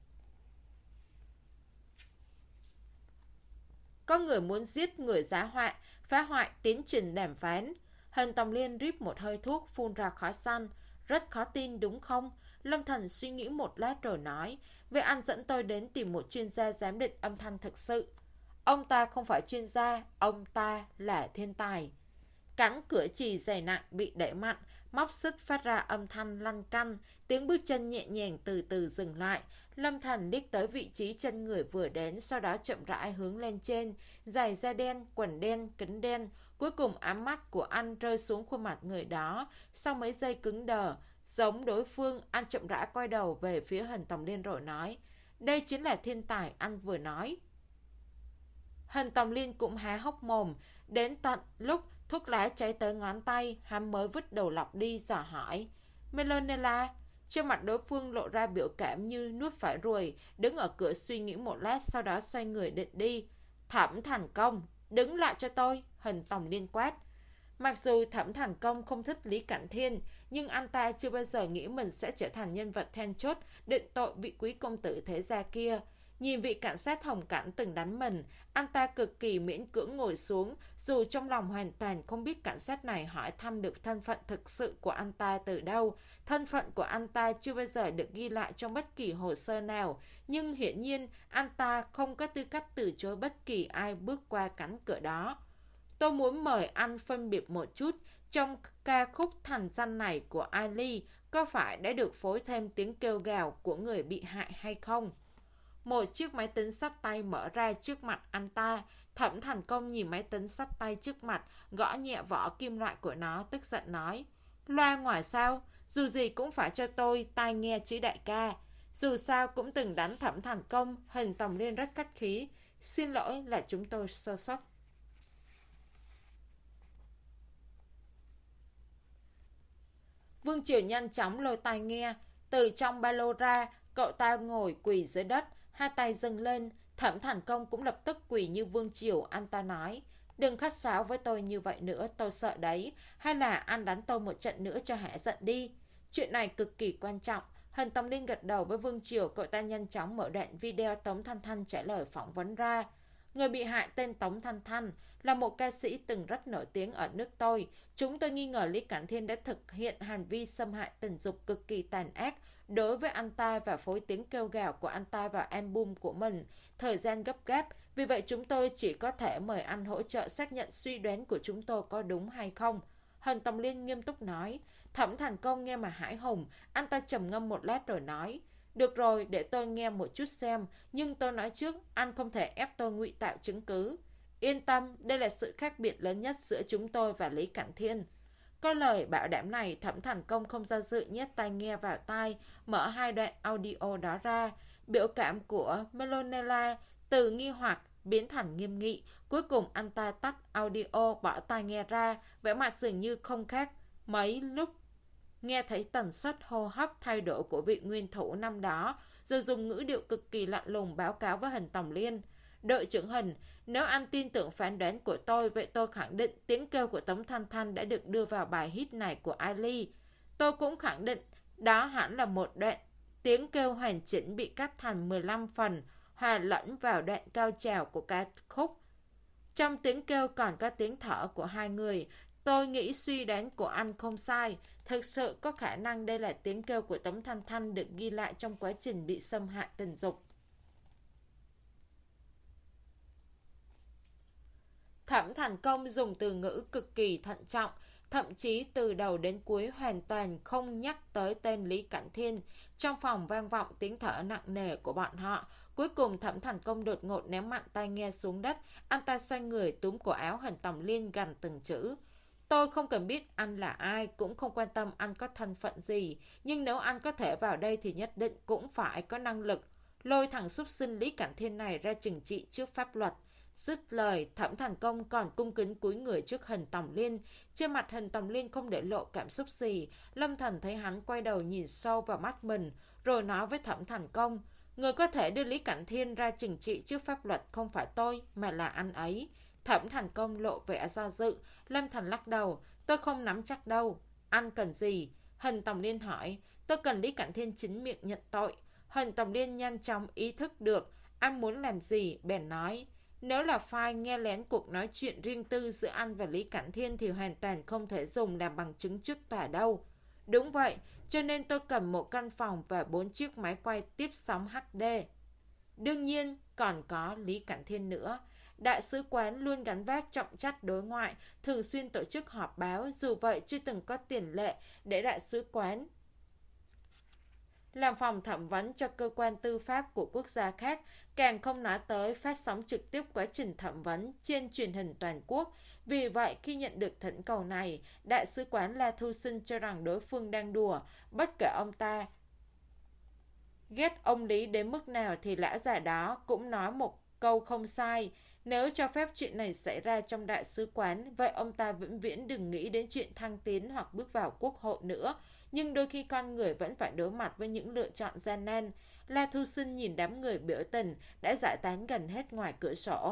Có người muốn giết người giá họa, phá hoại tiến trình đàm phán. Hình Tòng Liên rít một hơi thuốc phun ra khói xanh. Rất khó tin đúng không? Lâm Thần suy nghĩ một lát rồi nói, vậy anh dẫn tôi đến tìm một chuyên gia giám định âm thanh thực sự. Ông ta không phải chuyên gia, ông ta là thiên tài. Cánh cửa chì dày nặng bị đẩy mạnh, móc xích phát ra âm thanh lăn canh, tiếng bước chân nhẹ nhàng từ từ dừng lại. Lâm Thần liếc tới vị trí chân người vừa đến, sau đó chậm rãi hướng lên trên, giày da đen, quần đen, kính đen. Cuối cùng ám mắt của anh rơi xuống khuôn mặt người đó, sau mấy giây cứng đờ, giống đối phương, anh chậm rãi quay đầu về phía Hình Tòng Liên rồi nói, đây chính là thiên tài anh vừa nói. Hình Tòng Liên cũng há hốc mồm, đến tận lúc thuốc lá cháy tới ngón tay, hắn mới vứt đầu lọc đi, dò hỏi. Melonella, trên mặt đối phương lộ ra biểu cảm như nuốt phải ruồi, đứng ở cửa suy nghĩ một lát, sau đó xoay người định đi. Thẩm Thành Công, đứng lại cho tôi, Hình Tòng Liên quát. Mặc dù Thẩm Thành Công không thích Lý Cảnh Thiên, nhưng anh ta chưa bao giờ nghĩ mình sẽ trở thành nhân vật then chốt định tội vị quý công tử thế gia kia. Nhìn vị cảnh sát Hồng Cảnh từng đánh mình, anh ta cực kỳ miễn cưỡng ngồi xuống, dù trong lòng hoàn toàn không biết cảnh sát này hỏi thăm được thân phận thực sự của anh ta từ đâu. Thân phận của anh ta chưa bao giờ được ghi lại trong bất kỳ hồ sơ nào, nhưng hiển nhiên anh ta không có tư cách từ chối bất kỳ ai bước qua cánh cửa đó. Tôi muốn mời anh phân biệt một chút, trong ca khúc thành danh này của Ali có phải đã được phối thêm tiếng kêu gào của người bị hại hay không? Một chiếc máy tính xách tay mở ra trước mặt anh ta. Thẩm Thành Công nhìn máy tính xách tay trước mặt, gõ nhẹ vỏ kim loại của nó, tức giận nói, loa ngoài sao? Dù gì cũng phải cho tôi tai nghe chứ đại ca. Dù sao cũng từng đánh Thẩm Thành Công. Hình Tòng Liên rất khách khí, xin lỗi là chúng tôi sơ suất. Vương Triều nhanh chóng lôi tai nghe từ trong ba lô ra, cậu ta ngồi quỳ dưới đất, hai tay dâng lên. Thẩm Thành Công cũng lập tức quỳ như Vương Triều. Anh ta nói, đừng khách sáo với tôi như vậy nữa, tôi sợ đấy. Hay là anh đánh tôi một trận nữa cho hả giận đi. Chuyện này cực kỳ quan trọng. Hình Tòng Liên gật đầu với Vương Triều, cậu ta nhanh chóng mở đoạn video Tống Thanh Thanh trả lời phỏng vấn ra. Người bị hại tên Tống Thanh Thanh là một ca sĩ từng rất nổi tiếng ở nước tôi. Chúng tôi nghi ngờ Lý Cảnh Thiên đã thực hiện hành vi xâm hại tình dục cực kỳ tàn ác đối với anh ta và phối tiếng kêu gào của anh ta vào album của mình. Thời gian gấp gáp, vì vậy chúng tôi chỉ có thể mời anh hỗ trợ xác nhận suy đoán của chúng tôi có đúng hay không. Hình Tòng Liên nghiêm túc nói. Thẩm Thành Công nghe mà hãi hùng, anh ta trầm ngâm một lát rồi nói, được rồi, để tôi nghe một chút xem, nhưng tôi nói trước, anh không thể ép tôi ngụy tạo chứng cứ. Yên tâm, đây là sự khác biệt lớn nhất giữa chúng tôi và Lý Cảnh Thiên. Có lời bảo đảm này, Thẩm Thành Công không do dự nhét tai nghe vào tai, mở hai đoạn audio đó ra. Biểu cảm của Melonella từ nghi hoặc biến thành nghiêm nghị. Cuối cùng anh ta tắt audio, bỏ tai nghe ra, vẻ mặt dường như không khác mấy lúc nghe thấy tần suất hô hấp thay đổi của vị nguyên thủ năm đó, rồi dùng ngữ điệu cực kỳ lạnh lùng báo cáo với Hình Tòng Liên. Đội trưởng Hình, nếu anh tin tưởng phán đoán của tôi, vậy tôi khẳng định tiếng kêu của Tống Thanh Thanh đã được đưa vào bài hit này của Ali. Tôi cũng khẳng định đó hẳn là một đoạn tiếng kêu hoàn chỉnh bị cắt thành mười lăm phần, hòa lẫn vào đoạn cao trào của ca khúc. Trong tiếng kêu còn có tiếng thở của hai người. Tôi nghĩ suy đoán của anh không sai. Thực sự có khả năng đây là tiếng kêu của Tống Thanh Thanh được ghi lại trong quá trình bị xâm hại tình dục. Thẩm Thành Công dùng từ ngữ cực kỳ thận trọng, thậm chí từ đầu đến cuối hoàn toàn không nhắc tới tên Lý Cảnh Thiên. Trong phòng vang vọng tiếng thở nặng nề của bọn họ. Cuối cùng Thẩm Thành Công đột ngột ném mạnh tai nghe xuống đất. Anh ta xoay người túm cổ áo Hình Tòng Liên gằn từng chữ. Tôi không cần biết anh là ai, cũng không quan tâm anh có thân phận gì, nhưng nếu anh có thể vào đây thì nhất định cũng phải có năng lực lôi thằng súc sinh Lý Cảnh Thiên này ra trừng trị trước pháp luật. Dứt lời, Thẩm Thành Công còn cung kính cúi người trước Hình Tòng Liên. Trên mặt Hình Tòng Liên không để lộ cảm xúc gì. Lâm Thần thấy hắn quay đầu nhìn sâu vào mắt mình, rồi nói với Thẩm Thành Công, người có thể đưa Lý Cảnh Thiên ra trừng trị trước pháp luật không phải tôi, mà là anh ấy. Thẩm Thành Công lộ vẻ do dự. Lâm Thần lắc đầu, tôi không nắm chắc đâu. Anh cần gì? Hình Tòng Liên hỏi. Tôi cần Lý Cảnh Thiên chính miệng nhận tội. Hình Tòng Liên nhanh chóng ý thức được anh muốn làm gì, bèn nói, nếu là file nghe lén cuộc nói chuyện riêng tư giữa anh và Lý Cảnh Thiên thì hoàn toàn không thể dùng làm bằng chứng trước tòa đâu. Đúng vậy, cho nên tôi cần một căn phòng và bốn chiếc máy quay tiếp sóng hát đê. Đương nhiên, còn có Lý Cảnh Thiên nữa. Đại sứ quán luôn gắn vác trọng trách đối ngoại, thường xuyên tổ chức họp báo, dù vậy chưa từng có tiền lệ để đại sứ quán làm phòng thẩm vấn cho cơ quan tư pháp của quốc gia khác, càng không nói tới phát sóng trực tiếp quá trình thẩm vấn trên truyền hình toàn quốc. Vì vậy, khi nhận được thỉnh cầu này, đại sứ quán La Thu Sinh cho rằng đối phương đang đùa, bất kể ông ta ghét ông Lý đến mức nào thì lão già đó cũng nói một câu không sai. Nếu cho phép chuyện này xảy ra trong đại sứ quán, vậy ông ta vĩnh viễn đừng nghĩ đến chuyện thăng tiến hoặc bước vào quốc hội nữa. Nhưng đôi khi con người vẫn phải đối mặt với những lựa chọn gian nan. La Thu Sinh nhìn đám người biểu tình đã giải tán gần hết ngoài cửa sổ.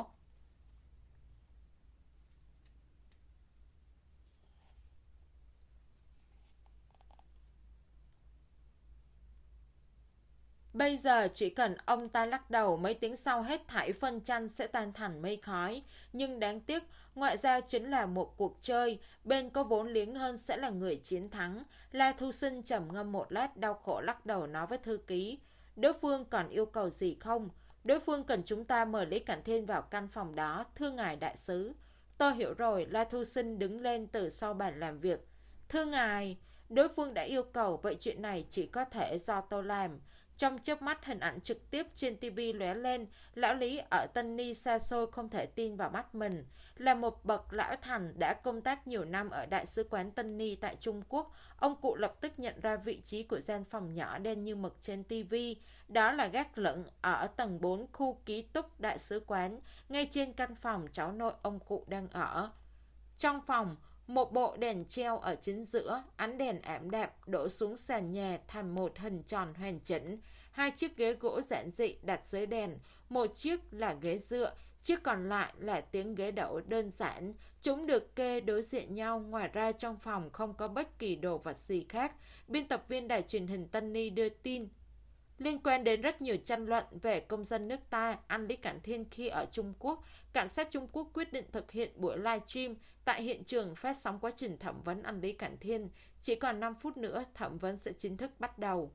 Bây giờ chỉ cần ông ta lắc đầu, mấy tiếng sau hết thảy phân tranh sẽ tan thành mây khói. Nhưng đáng tiếc, ngoại giao chính là một cuộc chơi, bên có vốn liếng hơn sẽ là người chiến thắng. La Thu Sinh trầm ngâm một lát, đau khổ lắc đầu nói với thư ký, đối phương còn yêu cầu gì không? Đối phương cần chúng ta mời Lý Cảnh Thiên vào căn phòng đó, thưa ngài đại sứ. Tôi hiểu rồi. La Thu Sinh đứng lên từ sau bàn làm việc. Thưa ngài, đối phương đã yêu cầu, vậy chuyện này chỉ có thể do tôi làm. Trong chớp mắt, hình ảnh trực tiếp trên ti vi lóe lên. Lão Lý ở Tân Ni xa xôi không thể tin vào mắt mình. Là một bậc lão thành đã công tác nhiều năm ở Đại sứ quán Tân Ni tại Trung Quốc, ông cụ lập tức nhận ra vị trí của gian phòng nhỏ đen như mực trên ti vi. Đó là gác lửng ở tầng bốn khu ký túc Đại sứ quán, ngay trên căn phòng cháu nội ông cụ đang ở. Trong phòng, Một bộ đèn treo ở chính giữa, ánh đèn ảm đạm đổ xuống sàn nhà thành một hình tròn hoàn chỉnh. Hai chiếc ghế gỗ giản dị đặt dưới đèn, một chiếc là ghế dựa, chiếc còn lại là tiếng ghế đẩu đơn giản. Chúng được kê đối diện nhau, ngoài ra trong phòng không có bất kỳ đồ vật gì khác. Biên tập viên đài truyền hình Tân Ni đưa tin. Liên quan đến rất nhiều tranh luận về công dân nước ta, anh Lý Cảnh Thiên khi ở Trung Quốc, cảnh sát Trung Quốc quyết định thực hiện buổi livestream tại hiện trường phát sóng quá trình thẩm vấn anh Lý Cảnh Thiên. Chỉ còn năm phút nữa, thẩm vấn sẽ chính thức bắt đầu.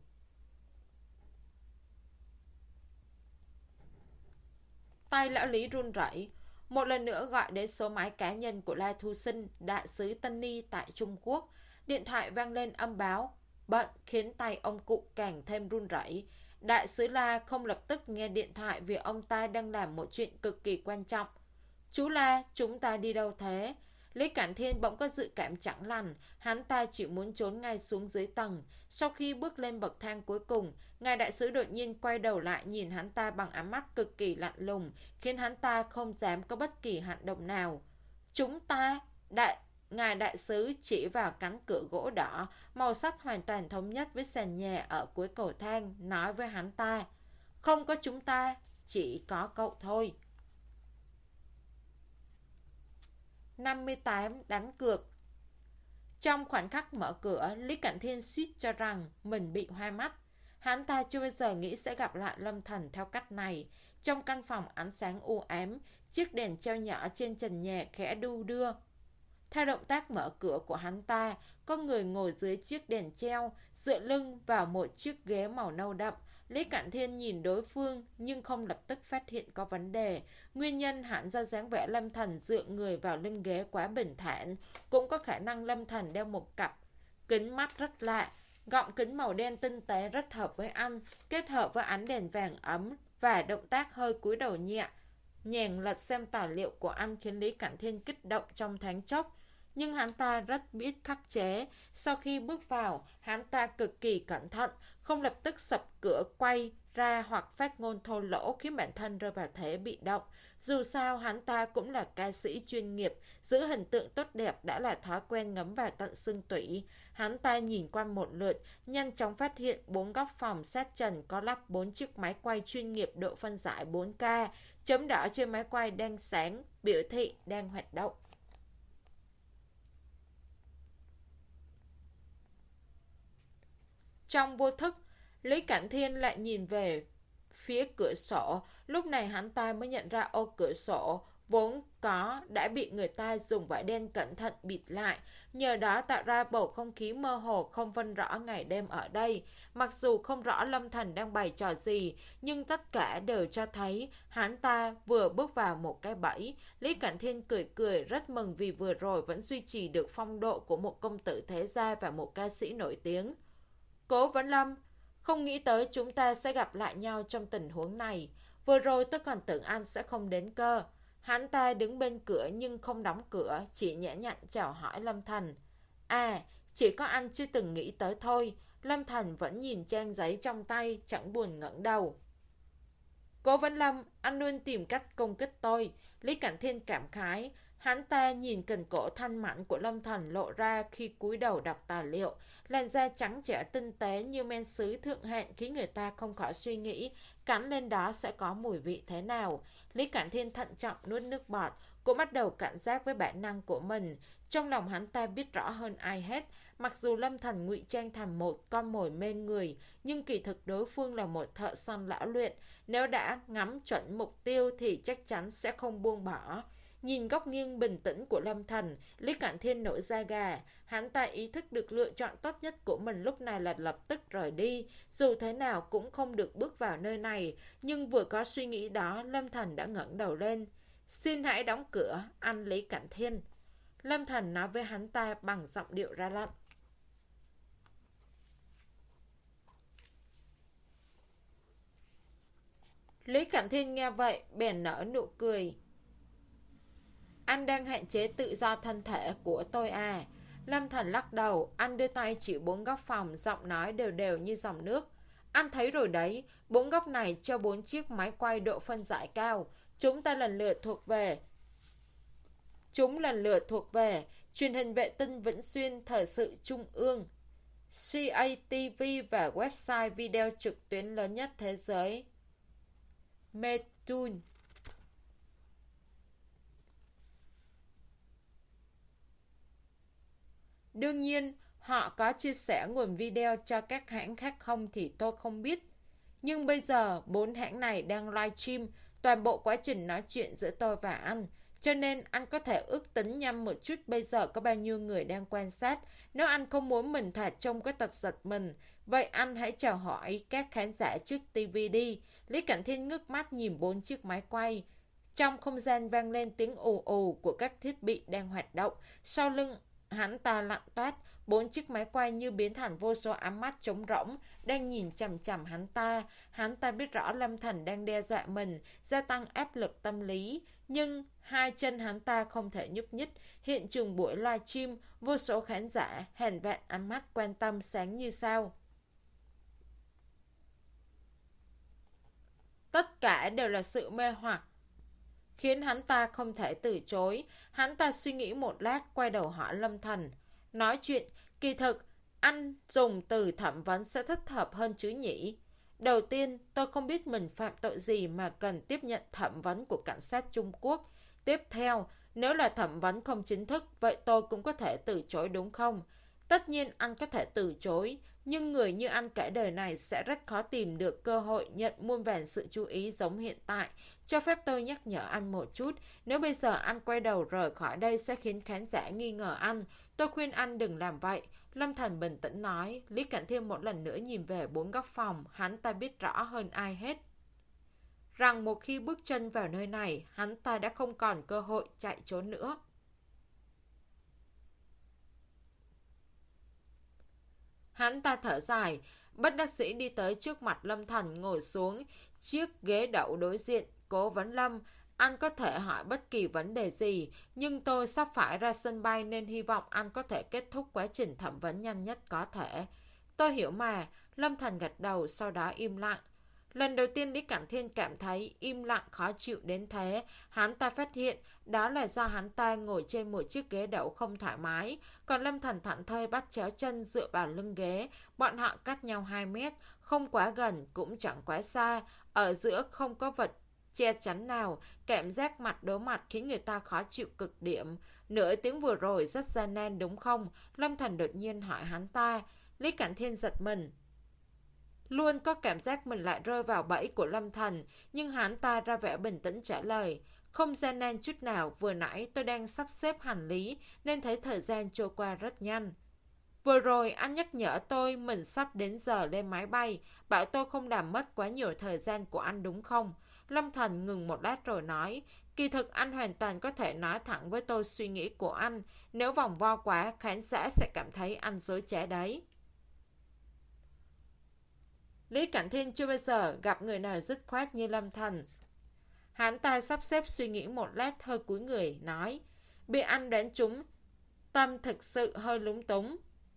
Tay lão Lý run rẩy. Một lần nữa gọi đến số máy cá nhân của La Thu Sinh, đại sứ Tân Ni tại Trung Quốc. Điện thoại vang lên âm báo bận khiến tay ông cụ càng thêm run rẩy. Đại sứ La không lập tức nghe điện thoại vì ông ta đang làm một chuyện cực kỳ quan trọng. Chú La, chúng ta đi đâu thế? Lý Cảnh Thiên bỗng có dự cảm chẳng lành, hắn ta chỉ muốn trốn ngay xuống dưới tầng. Sau khi bước lên bậc thang cuối cùng, ngài đại sứ đột nhiên quay đầu lại nhìn hắn ta bằng ánh mắt cực kỳ lạnh lùng, khiến hắn ta không dám có bất kỳ hành động nào. Chúng ta, đại... Ngài đại sứ chỉ vào cánh cửa gỗ đỏ, màu sắc hoàn toàn thống nhất với sàn nhà ở cuối cầu thang, nói với hắn ta. Không có chúng ta, chỉ có cậu thôi. năm mươi tám đánh cược. Trong khoảnh khắc mở cửa, Lý Cảnh Thiên suýt cho rằng mình bị hoa mắt. Hắn ta chưa bao giờ nghĩ sẽ gặp lại Lâm Thần theo cách này. Trong căn phòng ánh sáng u ám, chiếc đèn treo nhỏ trên trần nhà khẽ đu đưa. Theo động tác mở cửa của hắn ta, có người ngồi dưới chiếc đèn treo, dựa lưng vào một chiếc ghế màu nâu đậm. Lý Cảnh Thiên nhìn đối phương nhưng không lập tức phát hiện có vấn đề. Nguyên nhân hẳn do dáng vẻ Lâm Thần dựa người vào lưng ghế quá bình thản. Cũng có khả năng Lâm Thần đeo một cặp kính mắt rất lạ. Gọng kính màu đen tinh tế rất hợp với anh, kết hợp với ánh đèn vàng ấm và động tác hơi cúi đầu nhẹ nhàng lật xem tài liệu của anh khiến Lý Cảnh Thiên kích động trong thoáng chốc. Nhưng hắn ta rất biết khắc chế. Sau khi bước vào, hắn ta cực kỳ cẩn thận, không lập tức sập cửa quay ra hoặc phát ngôn thô lỗ khiến bản thân rơi vào thế bị động. Dù sao, hắn ta cũng là ca sĩ chuyên nghiệp, giữ hình tượng tốt đẹp đã là thói quen ngấm vào tận xương tủy. Hắn ta nhìn qua một lượt, nhanh chóng phát hiện bốn góc phòng sát trần có lắp bốn chiếc máy quay chuyên nghiệp độ phân giải bốn K. Chấm đỏ trên máy quay đang sáng, biểu thị đang hoạt động. Trong vô thức, Lý Cảnh Thiên lại nhìn về phía cửa sổ. Lúc này hắn ta mới nhận ra ô cửa sổ vốn có đã bị người ta dùng vải đen cẩn thận bịt lại. Nhờ đó tạo ra bầu không khí mơ hồ không phân rõ ngày đêm ở đây. Mặc dù không rõ Lâm Thần đang bày trò gì, nhưng tất cả đều cho thấy hắn ta vừa bước vào một cái bẫy. Lý Cảnh Thiên cười cười rất mừng vì vừa rồi vẫn duy trì được phong độ của một công tử thế gia và một ca sĩ nổi tiếng. Cố Vấn Lâm, không nghĩ tới chúng ta sẽ gặp lại nhau trong tình huống này. Vừa rồi tôi còn tưởng anh sẽ không đến cơ. Hắn ta đứng bên cửa nhưng không đóng cửa, chỉ nhã nhặn chào hỏi Lâm Thần. À, chỉ có anh chưa từng nghĩ tới thôi. Lâm Thần vẫn nhìn trang giấy trong tay, chẳng buồn ngẩng đầu. Cố Vấn Lâm, anh luôn tìm cách công kích tôi. Lý Cảnh Thiên cảm khái. Hắn ta nhìn cần cổ thanh mảnh của Lâm Thần lộ ra khi cúi đầu đọc tài liệu. Làn da trắng trẻo tinh tế như men sứ thượng hạng khiến người ta không khỏi suy nghĩ cắn lên đó sẽ có mùi vị thế nào. Lý Cảnh Thiên thận trọng nuốt nước bọt, cũng bắt đầu cảnh giác với bản năng của mình. Trong lòng hắn ta biết rõ hơn ai hết, mặc dù Lâm Thần ngụy trang thành một con mồi mê người, nhưng kỳ thực đối phương là một thợ săn lão luyện. Nếu đã ngắm chuẩn mục tiêu thì chắc chắn sẽ không buông bỏ. Nhìn góc nghiêng bình tĩnh của Lâm Thần, Lý Cảnh Thiên nổi da gà. Hắn ta ý thức được lựa chọn tốt nhất của mình lúc này là lập tức rời đi. Dù thế nào cũng không được bước vào nơi này. Nhưng vừa có suy nghĩ đó, Lâm Thần đã ngẩng đầu lên. Xin hãy đóng cửa, anh Lý Cảnh Thiên. Lâm Thần nói với hắn ta bằng giọng điệu ra lệnh. Lý Cảnh Thiên nghe vậy, bèn nở nụ cười. Anh đang hạn chế tự do thân thể của tôi à? Lâm Thần lắc đầu, anh đưa tay chỉ bốn góc phòng, giọng nói đều đều như dòng nước. Anh thấy rồi đấy, bốn góc này cho bốn chiếc máy quay độ phân giải cao. Chúng ta lần lượt thuộc về. Chúng lần lượt thuộc về truyền hình vệ tinh Vĩnh Xuyên, Thời sự Trung ương, xê a tê vê và website video trực tuyến lớn nhất thế giới, Metun. Đương nhiên, họ có chia sẻ nguồn video cho các hãng khác không thì tôi không biết. Nhưng bây giờ, bốn hãng này đang livestream toàn bộ quá trình nói chuyện giữa tôi và anh. Cho nên anh có thể ước tính nhăm một chút bây giờ có bao nhiêu người đang quan sát. Nếu anh không muốn mình thoạt trông có tật giật mình, vậy anh hãy chào hỏi các khán giả trước ti vi đi. Lý Cảnh Thiên ngước mắt nhìn bốn chiếc máy quay. Trong không gian vang lên tiếng ù ù của các thiết bị đang hoạt động. Sau lưng hắn ta lặng toát, bốn chiếc máy quay như biến thành vô số ám mắt trống rỗng, đang nhìn chằm chằm hắn ta. Hắn ta biết rõ Lâm Thành đang đe dọa mình, gia tăng áp lực tâm lý. Nhưng hai chân hắn ta không thể nhúc nhích. Hiện trường buổi livestream, vô số khán giả, hàng vạn ánh mắt quan tâm sáng như sao. Tất cả đều là sự mê hoặc, khiến hắn ta không thể từ chối. Hắn ta suy nghĩ một lát, quay đầu hỏi Lâm Thành. Nói chuyện, kỳ thực, anh dùng từ thẩm vấn sẽ thích hợp hơn chứ nhỉ? Đầu tiên, tôi không biết mình phạm tội gì mà cần tiếp nhận thẩm vấn của cảnh sát Trung Quốc. Tiếp theo, nếu là thẩm vấn không chính thức, vậy tôi cũng có thể từ chối đúng không? Tất nhiên anh có thể từ chối, nhưng người như anh cả đời này sẽ rất khó tìm được cơ hội nhận muôn vàn sự chú ý giống hiện tại. Cho phép tôi nhắc nhở anh một chút, nếu bây giờ anh quay đầu rời khỏi đây sẽ khiến khán giả nghi ngờ anh. Tôi khuyên anh đừng làm vậy. Lâm Thành bình tĩnh nói. Lý Cảnh Thiên một lần nữa nhìn về bốn góc phòng, hắn ta biết rõ hơn ai hết rằng một khi bước chân vào nơi này, hắn ta đã không còn cơ hội chạy trốn nữa. Hắn ta thở dài, bất đắc dĩ đi tới trước mặt Lâm Thành, ngồi xuống chiếc ghế đậu đối diện. Cố vấn Lâm, anh có thể hỏi bất kỳ vấn đề gì, nhưng tôi sắp phải ra sân bay nên hy vọng anh có thể kết thúc quá trình thẩm vấn nhanh nhất có thể. Tôi hiểu mà. Lâm Thành gật đầu, sau đó im lặng. Lần đầu tiên Lý Cảnh Thiên cảm thấy im lặng khó chịu đến thế. Hắn ta phát hiện đó là do hắn ta ngồi trên một chiếc ghế đậu không thoải mái, còn Lâm Thành thảnh thơi bắt chéo chân dựa vào lưng ghế. Bọn họ cách nhau hai mét, không quá gần cũng chẳng quá xa, ở giữa không có vật che chắn nào. Cảm giác mặt đối mặt khiến người ta khó chịu cực điểm. Nửa tiếng vừa rồi rất gian nan đúng không? Lâm Thành đột nhiên hỏi hắn ta. Lý Cảnh Thiên giật mình, luôn có cảm giác mình lại rơi vào bẫy của Lâm Thành, nhưng hắn ta ra vẻ bình tĩnh trả lời. Không gian nan chút nào, vừa nãy tôi đang sắp xếp hành lý nên thấy thời gian trôi qua rất nhanh. Vừa rồi anh nhắc nhở tôi mình sắp đến giờ lên máy bay, bảo tôi không làm mất quá nhiều thời gian của anh đúng không? Lâm Thành ngừng một lát rồi nói, kỳ thực anh hoàn toàn có thể nói thẳng với tôi suy nghĩ của anh, nếu vòng vo quá khán giả sẽ cảm thấy anh dối trá đấy. Lý Cảnh Thiên chưa bao giờ gặp người nào dứt khoát như Lâm Thành. Hắn ta sắp xếp suy nghĩ một lát, hơi cúi người, nói, bị anh đoán trúng, tâm thực sự hơi lúng túng.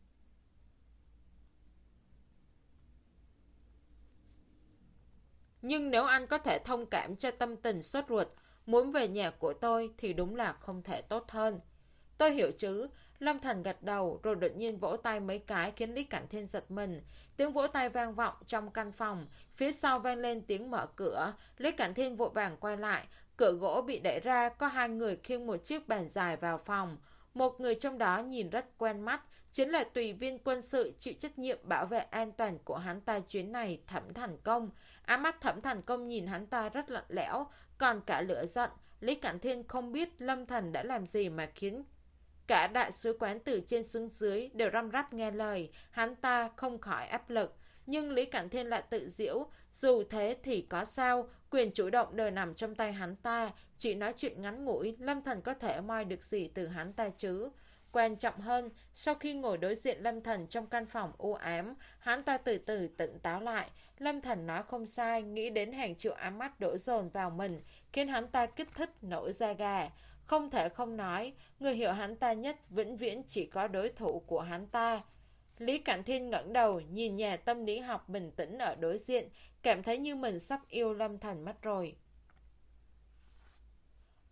Nhưng nếu anh có thể thông cảm cho tâm tình sốt ruột, muốn về nhà của tôi thì đúng là không thể tốt hơn. Tôi hiểu chứ. Lâm Thành gật đầu rồi đột nhiên vỗ tay mấy cái khiến Lý Cảnh Thiên giật mình. Tiếng vỗ tay vang vọng trong căn phòng. Phía sau vang lên tiếng mở cửa. Lý Cảnh Thiên vội vàng quay lại. Cửa gỗ bị đẩy ra, có hai người khiêng một chiếc bàn dài vào phòng. Một người trong đó nhìn rất quen mắt, chính là tùy viên quân sự chịu trách nhiệm bảo vệ an toàn của hắn ta chuyến này, Thẩm Thành Công. Ám mắt Thẩm Thành Công nhìn hắn ta rất lạnh lẽo, còn cả lửa giận. Lý Cảnh Thiên không biết Lâm Thành đã làm gì mà khiến cả đại sứ quán từ trên xuống dưới đều răm rắp nghe lời. Hắn ta không khỏi áp lực, nhưng Lý Cảnh Thiên lại tự giễu, dù thế thì có sao, quyền chủ động đều nằm trong tay hắn ta. Chỉ nói chuyện ngắn ngủi, Lâm Thành có thể moi được gì từ hắn ta chứ? Quan trọng hơn, sau khi ngồi đối diện Lâm Thành trong căn phòng u ám, hắn ta từ từ tỉnh táo lại. Lâm Thành nói không sai, nghĩ đến hàng triệu ám mắt đổ dồn vào mình, khiến hắn ta kích thích nổi da gà. Không thể không nói, người hiểu hắn ta nhất vĩnh viễn chỉ có đối thủ của hắn ta. Lý Cảnh Thiên ngẩng đầu, nhìn nhà tâm lý học bình tĩnh ở đối diện, cảm thấy như mình sắp yêu Lâm Thành mất rồi.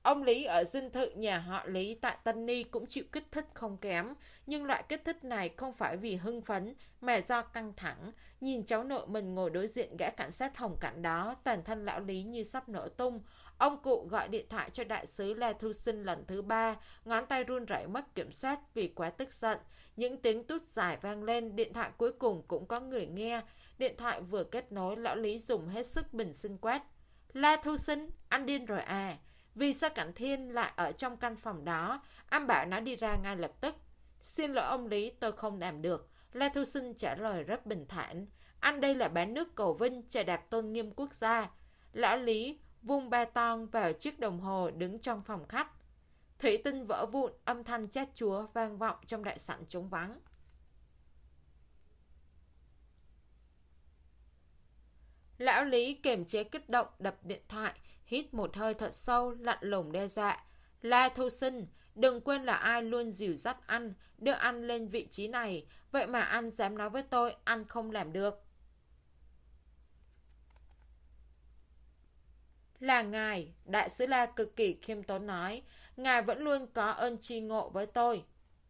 Ông Lý ở dinh thự nhà họ Lý tại Tân Ni cũng chịu kích thích không kém, nhưng loại kích thích này không phải vì hưng phấn mà do căng thẳng. Nhìn cháu nội mình ngồi đối diện gã cảnh sát hồng cảnh đó, toàn thân lão Lý như sắp nổ tung. Ông cụ gọi điện thoại cho đại sứ La Thu Sinh lần thứ ba, ngón tay run rẩy mất kiểm soát vì quá tức giận. Những tiếng tút dài vang lên, điện thoại cuối cùng cũng có người nghe. Điện thoại vừa kết nối, lão Lý dùng hết sức bình sinh quát: La Thu Sinh, anh điên rồi à? Vì sao Cảnh Thiên lại ở trong căn phòng đó? Anh bảo nó đi ra ngay lập tức. Xin lỗi ông Lý, tôi không làm được. La Thu Sinh trả lời rất bình thản. Anh đây là bán nước cầu vinh, chà đạp tôn nghiêm quốc gia. Lão Lý vung ba ton vào chiếc đồng hồ đứng trong phòng khách. Thủy tinh vỡ vụn, âm thanh chát chúa vang vọng trong đại sảnh trống vắng. Lão Lý kiềm chế kích động đập điện thoại, hít một hơi thật sâu, lạnh lùng đe dọa. La Thu Sinh, đừng quên là ai luôn dìu dắt anh, đưa anh lên vị trí này. Vậy mà anh dám nói với tôi, anh không làm được. Là ngài, đại sứ La cực kỳ khiêm tốn nói, ngài vẫn luôn có ơn tri ngộ với tôi.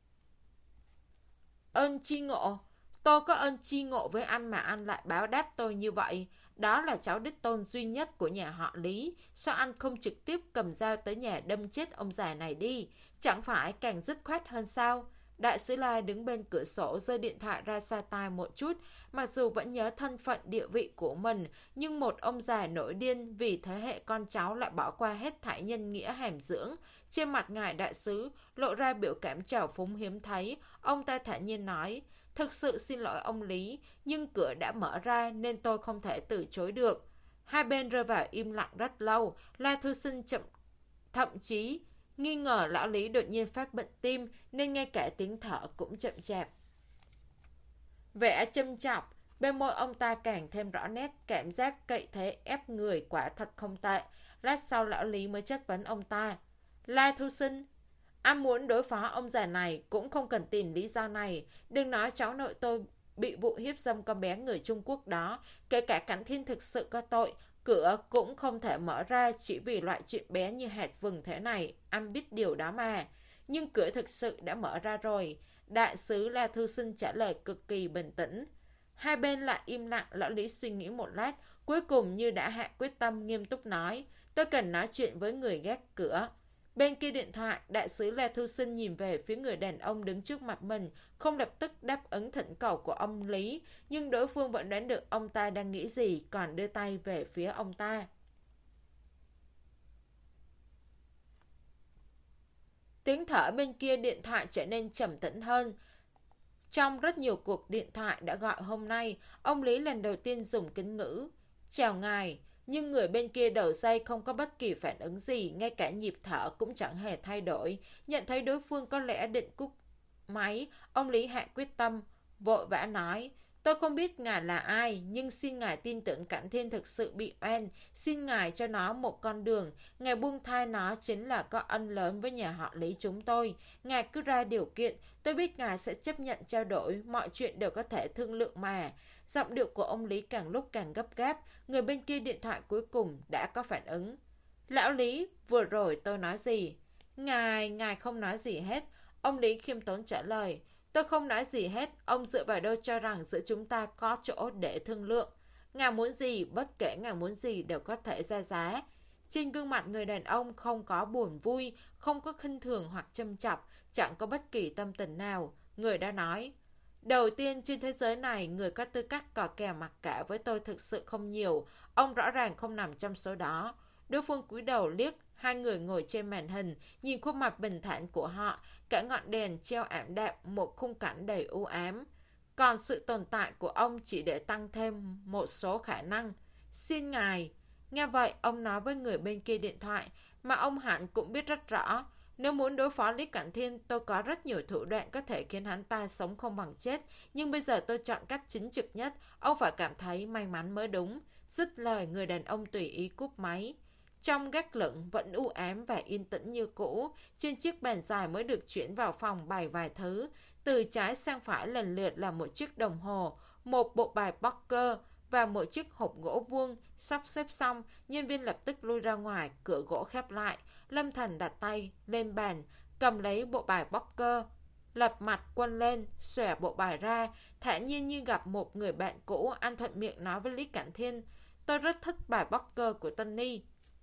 Ơn tri ngộ? Tôi có ơn tri ngộ với anh mà anh lại báo đáp tôi như vậy. Đó là cháu đích tôn duy nhất của nhà họ Lý. Sao anh không trực tiếp cầm dao tới nhà đâm chết ông già này đi? Chẳng phải càng dứt khoát hơn sao? Đại sứ La đứng bên cửa sổ giơ điện thoại ra xa tai một chút. Mặc dù vẫn nhớ thân phận địa vị của mình, nhưng một ông già nổi điên vì thế hệ con cháu lại bỏ qua hết thảy nhân nghĩa hàm dưỡng. Trên mặt ngài đại sứ lộ ra biểu cảm trào phúng hiếm thấy. Ông ta thản nhiên nói: Thực sự xin lỗi ông Lý, nhưng cửa đã mở ra nên tôi không thể từ chối được. Hai bên rơi vào im lặng rất lâu. La Thu Sinh chậm, thậm chí nghi ngờ lão Lý đột nhiên phát bệnh tim nên ngay cả tiếng thở cũng chậm chạp. Vẻ châm chọc, bên môi ông ta càng thêm rõ nét, cảm giác cậy thế ép người quả thật không tệ. Lát sau lão Lý mới chất vấn ông ta. La Thu Sinh, anh muốn đối phó ông già này cũng không cần tìm lý do này. Đừng nói cháu nội tôi bị vụ hiếp dâm con bé người Trung Quốc đó. Kể cả Cảnh Thiên thực sự có tội, cửa cũng không thể mở ra chỉ vì loại chuyện bé như hạt vừng thế này. Anh biết điều đó mà. Nhưng cửa thực sự đã mở ra rồi. Đại sứ La Thu Sinh trả lời cực kỳ bình tĩnh. Hai bên lại im lặng. Lão Lý suy nghĩ một lát, cuối cùng như đã hạ quyết tâm, nghiêm túc nói: Tôi cần nói chuyện với người gác cửa. Bên kia điện thoại, đại sứ La Thu Sinh nhìn về phía người đàn ông đứng trước mặt mình, không lập tức đáp ứng thỉnh cầu của ông Lý, nhưng đối phương vẫn đoán được ông ta đang nghĩ gì, còn đưa tay về phía ông ta. Tiếng thở bên kia điện thoại trở nên trầm tĩnh hơn. Trong rất nhiều cuộc điện thoại đã gọi hôm nay, ông Lý lần đầu tiên dùng kính ngữ. Chào ngài. Nhưng người bên kia đầu dây không có bất kỳ phản ứng gì, ngay cả nhịp thở cũng chẳng hề thay đổi. Nhận thấy đối phương có lẽ định cúp máy, ông Lý hạ quyết tâm, vội vã nói: Tôi không biết ngài là ai, nhưng xin ngài tin tưởng Cảnh Thiên thực sự bị oan. Xin ngài cho nó một con đường. Ngài buông thai nó chính là có ân lớn với nhà họ Lý chúng tôi. Ngài cứ ra điều kiện, tôi biết ngài sẽ chấp nhận trao đổi, mọi chuyện đều có thể thương lượng mà. Giọng điệu của ông Lý càng lúc càng gấp gáp. Người bên kia điện thoại cuối cùng đã có phản ứng. Lão Lý, vừa rồi tôi nói gì? Ngài, ngài không nói gì hết. Ông Lý khiêm tốn trả lời. Tôi không nói gì hết. Ông dựa vào đâu cho rằng giữa chúng ta có chỗ để thương lượng? Ngài muốn gì, bất kể ngài muốn gì đều có thể ra giá. Trên gương mặt người đàn ông không có buồn vui, không có khinh thường hoặc châm chọc, chẳng có bất kỳ tâm tình nào. Người đã nói: Đầu tiên trên thế giới này, người có tư cách cò kè mặc cả với tôi thực sự không nhiều. Ông rõ ràng không nằm trong số đó. Đối phương cúi đầu liếc, hai người ngồi trên màn hình, nhìn khuôn mặt bình thản của họ, cả ngọn đèn treo ảm đạm, một khung cảnh đầy u ám. Còn sự tồn tại của ông chỉ để tăng thêm một số khả năng. Xin ngài. Nghe vậy, ông nói với người bên kia điện thoại, mà ông hẳn cũng biết rất rõ. Nếu muốn đối phó Lý Cảnh Thiên, tôi có rất nhiều thủ đoạn có thể khiến hắn ta sống không bằng chết. Nhưng bây giờ tôi chọn cách chính trực nhất. Ông phải cảm thấy may mắn mới đúng. Dứt lời, người đàn ông tùy ý cúp máy. Trong gác lửng vẫn u ám và yên tĩnh như cũ. Trên chiếc bàn dài mới được chuyển vào phòng bày vài thứ. Từ trái sang phải lần lượt là một chiếc đồng hồ, một bộ bài poker và một chiếc hộp gỗ vuông sắp xếp xong, nhân viên lập tức lui ra ngoài, cửa gỗ khép lại. Lâm Thần đặt tay lên bàn, cầm lấy bộ bài poker, lập mặt quân lên, xòe bộ bài ra, thản nhiên như gặp một người bạn cũ. Anh thuận miệng nói với Lý Cẩn Thiên: tôi rất thích bài poker của Tân Ni.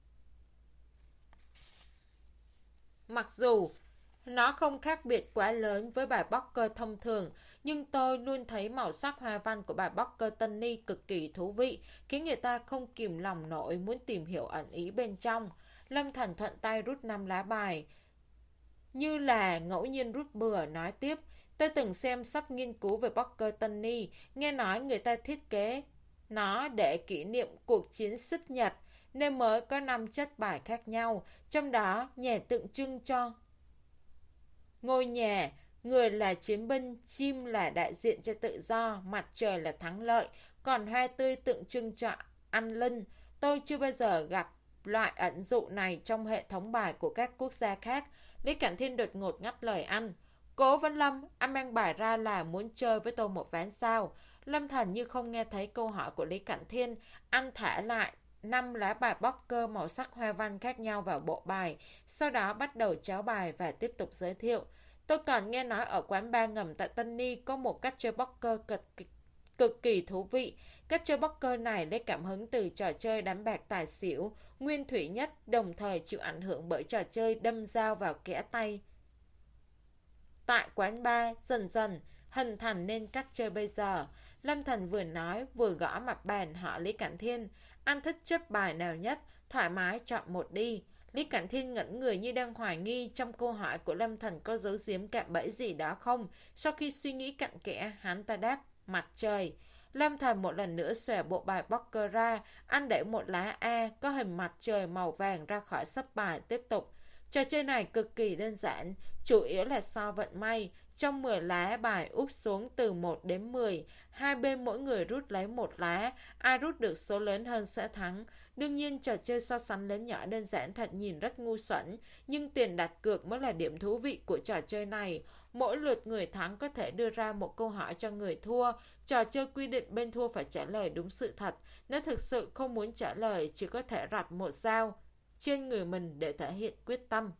Mặc dù nó không khác biệt quá lớn với bài poker thông thường, nhưng tôi luôn thấy màu sắc hoa văn của bài poker Tân Ni cực kỳ thú vị, khiến người ta không kìm lòng nổi muốn tìm hiểu ẩn ý bên trong. Lâm Thần thuận tay rút năm lá bài, như là ngẫu nhiên rút bừa, nói tiếp: tôi từng xem sách nghiên cứu về poker Tân Ni, nghe nói người ta thiết kế nó để kỷ niệm cuộc chiến xích Nhật, nên mới có năm chất bài khác nhau, trong đó nhà tượng trưng cho ngôi nhà, người là chiến binh, chim là đại diện cho tự do, mặt trời là thắng lợi, còn hoa tươi tượng trưng cho an linh. Tôi chưa bao giờ gặp loại ẩn dụ này trong hệ thống bài của các quốc gia khác. Lý Cẩn Thiên đột ngột ngắt lời anh: Cố Vấn Lâm, anh mang bài ra là muốn chơi với tôi một ván sao? Lâm Thần như không nghe thấy câu hỏi của Lý Cẩn Thiên. Anh thả lại năm lá bài poker màu sắc hoa văn khác nhau vào bộ bài, sau đó bắt đầu cháo bài và tiếp tục giới thiệu: tôi còn nghe nói ở quán bar ngầm tại Tân Ni có một cách chơi poker cực, cực, cực kỳ thú vị. Cách chơi poker này lấy cảm hứng từ trò chơi đánh bạc tài xỉu nguyên thủy nhất, đồng thời chịu ảnh hưởng bởi trò chơi đâm dao vào kẽ tay tại quán bar, dần dần hình thành nên cách chơi bây giờ. Lâm Thần vừa nói vừa gõ mặt bàn hỏi Lý Cẩn Thiên: anh thích chấp bài nào nhất? Thoải mái chọn một đi. Lý Cẩn Thiên ngẩn người như đang hoài nghi trong câu hỏi của Lâm Thần có giấu giếm cạm bẫy gì đó không. Sau khi suy nghĩ cặn kẽ, hắn ta đáp: mặt trời. Lâm Thần một lần nữa xòe bộ bài poker ra, anh đẩy một lá A có hình mặt trời màu vàng ra khỏi sấp bài, tiếp tục: trò chơi này cực kỳ đơn giản, chủ yếu là so vận may. Trong mười lá bài úp xuống từ một đến mười, hai bên mỗi người rút lấy một lá, ai rút được số lớn hơn sẽ thắng. Đương nhiên trò chơi so sánh lớn nhỏ đơn giản thật nhìn rất ngu xuẩn, nhưng tiền đặt cược mới là điểm thú vị của trò chơi này. Mỗi lượt người thắng có thể đưa ra một câu hỏi cho người thua. Trò chơi quy định bên thua phải trả lời đúng sự thật, nếu thực sự không muốn trả lời chỉ có thể rạch một dao trên người mình để thể hiện quyết tâm.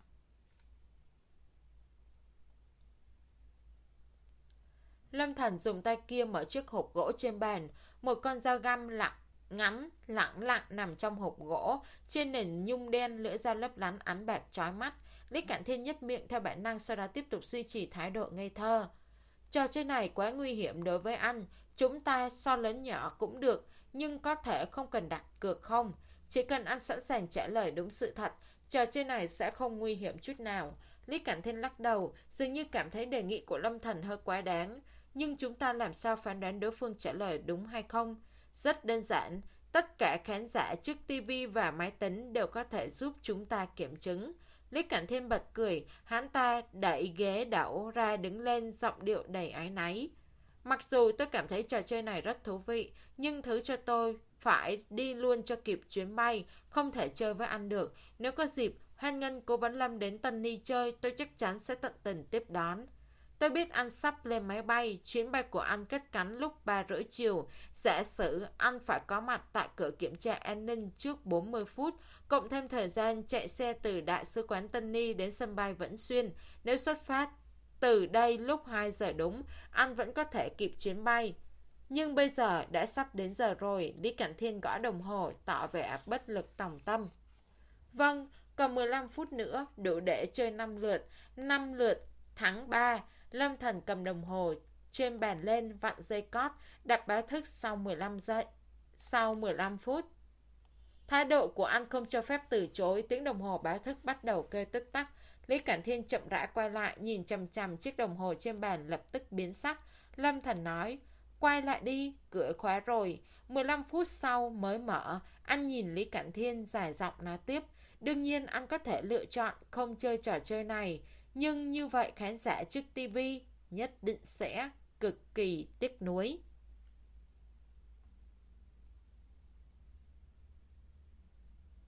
Lâm Thần dùng tay kia mở chiếc hộp gỗ trên bàn, một con dao găm lặng ngắn lẳng lặng nằm trong hộp gỗ, trên nền nhung đen, lưỡi dao lấp lánh ánh bạc chói mắt. Lý Cẩn Thiên nhếch miệng theo bản năng, sau đó tiếp tục duy trì thái độ ngây thơ: trò chơi này quá nguy hiểm đối với anh, chúng ta so lớn nhỏ cũng được, nhưng có thể không cần đặt cược không? Chỉ cần anh sẵn sàng trả lời đúng sự thật, trò chơi này sẽ không nguy hiểm chút nào. Lý Cẩn Thiên lắc đầu, dường như cảm thấy đề nghị của Lâm Thần hơi quá đáng. Nhưng chúng ta làm sao phán đoán đối phương trả lời đúng hay không? Rất đơn giản, tất cả khán giả trước tivi và máy tính đều có thể giúp chúng ta kiểm chứng. Lý Cẩn Thiên bật cười, hắn ta đẩy ghế đẩu ra đứng lên, giọng điệu đầy áy náy: mặc dù tôi cảm thấy trò chơi này rất thú vị, nhưng thứ cho tôi phải đi luôn cho kịp chuyến bay, không thể chơi với anh được. Nếu có dịp, hoan nghênh Cố Vấn Lâm đến Tân Ni chơi, tôi chắc chắn sẽ tận tình tiếp đón. Tôi biết anh sắp lên máy bay, chuyến bay của anh cất cánh lúc ba rưỡi chiều. Giả sử anh phải có mặt tại cửa kiểm tra an ninh trước bốn mươi phút, cộng thêm thời gian chạy xe từ Đại sứ quán Tân Ni đến sân bay Vĩnh Xuyên. Nếu xuất phát từ đây lúc hai giờ đúng, anh vẫn có thể kịp chuyến bay. Nhưng bây giờ đã sắp đến giờ rồi. Lý Cẩn Thiên gõ đồng hồ, tỏ vẻ bất lực tòng tâm. Vâng, còn mười lăm phút nữa, đủ để chơi năm lượt. năm lượt, tháng ba. Lâm Thần cầm đồng hồ trên bàn lên, vặn dây cót, đặt báo thức sau mười lăm giây. Sau mười lăm phút. Thái độ của anh không cho phép từ chối, tiếng đồng hồ báo thức bắt đầu kêu tích tắc. Lý Cẩn Thiên chậm rãi quay lại, nhìn chằm chằm chiếc đồng hồ trên bàn, lập tức biến sắc. Lâm Thần nói: quay lại đi, cửa khóa rồi. mười lăm phút sau mới mở. Anh nhìn Lý Cẩn Thiên dài giọng nói tiếp: đương nhiên anh có thể lựa chọn không chơi trò chơi này, nhưng như vậy khán giả trước tivi nhất định sẽ cực kỳ tiếc nuối.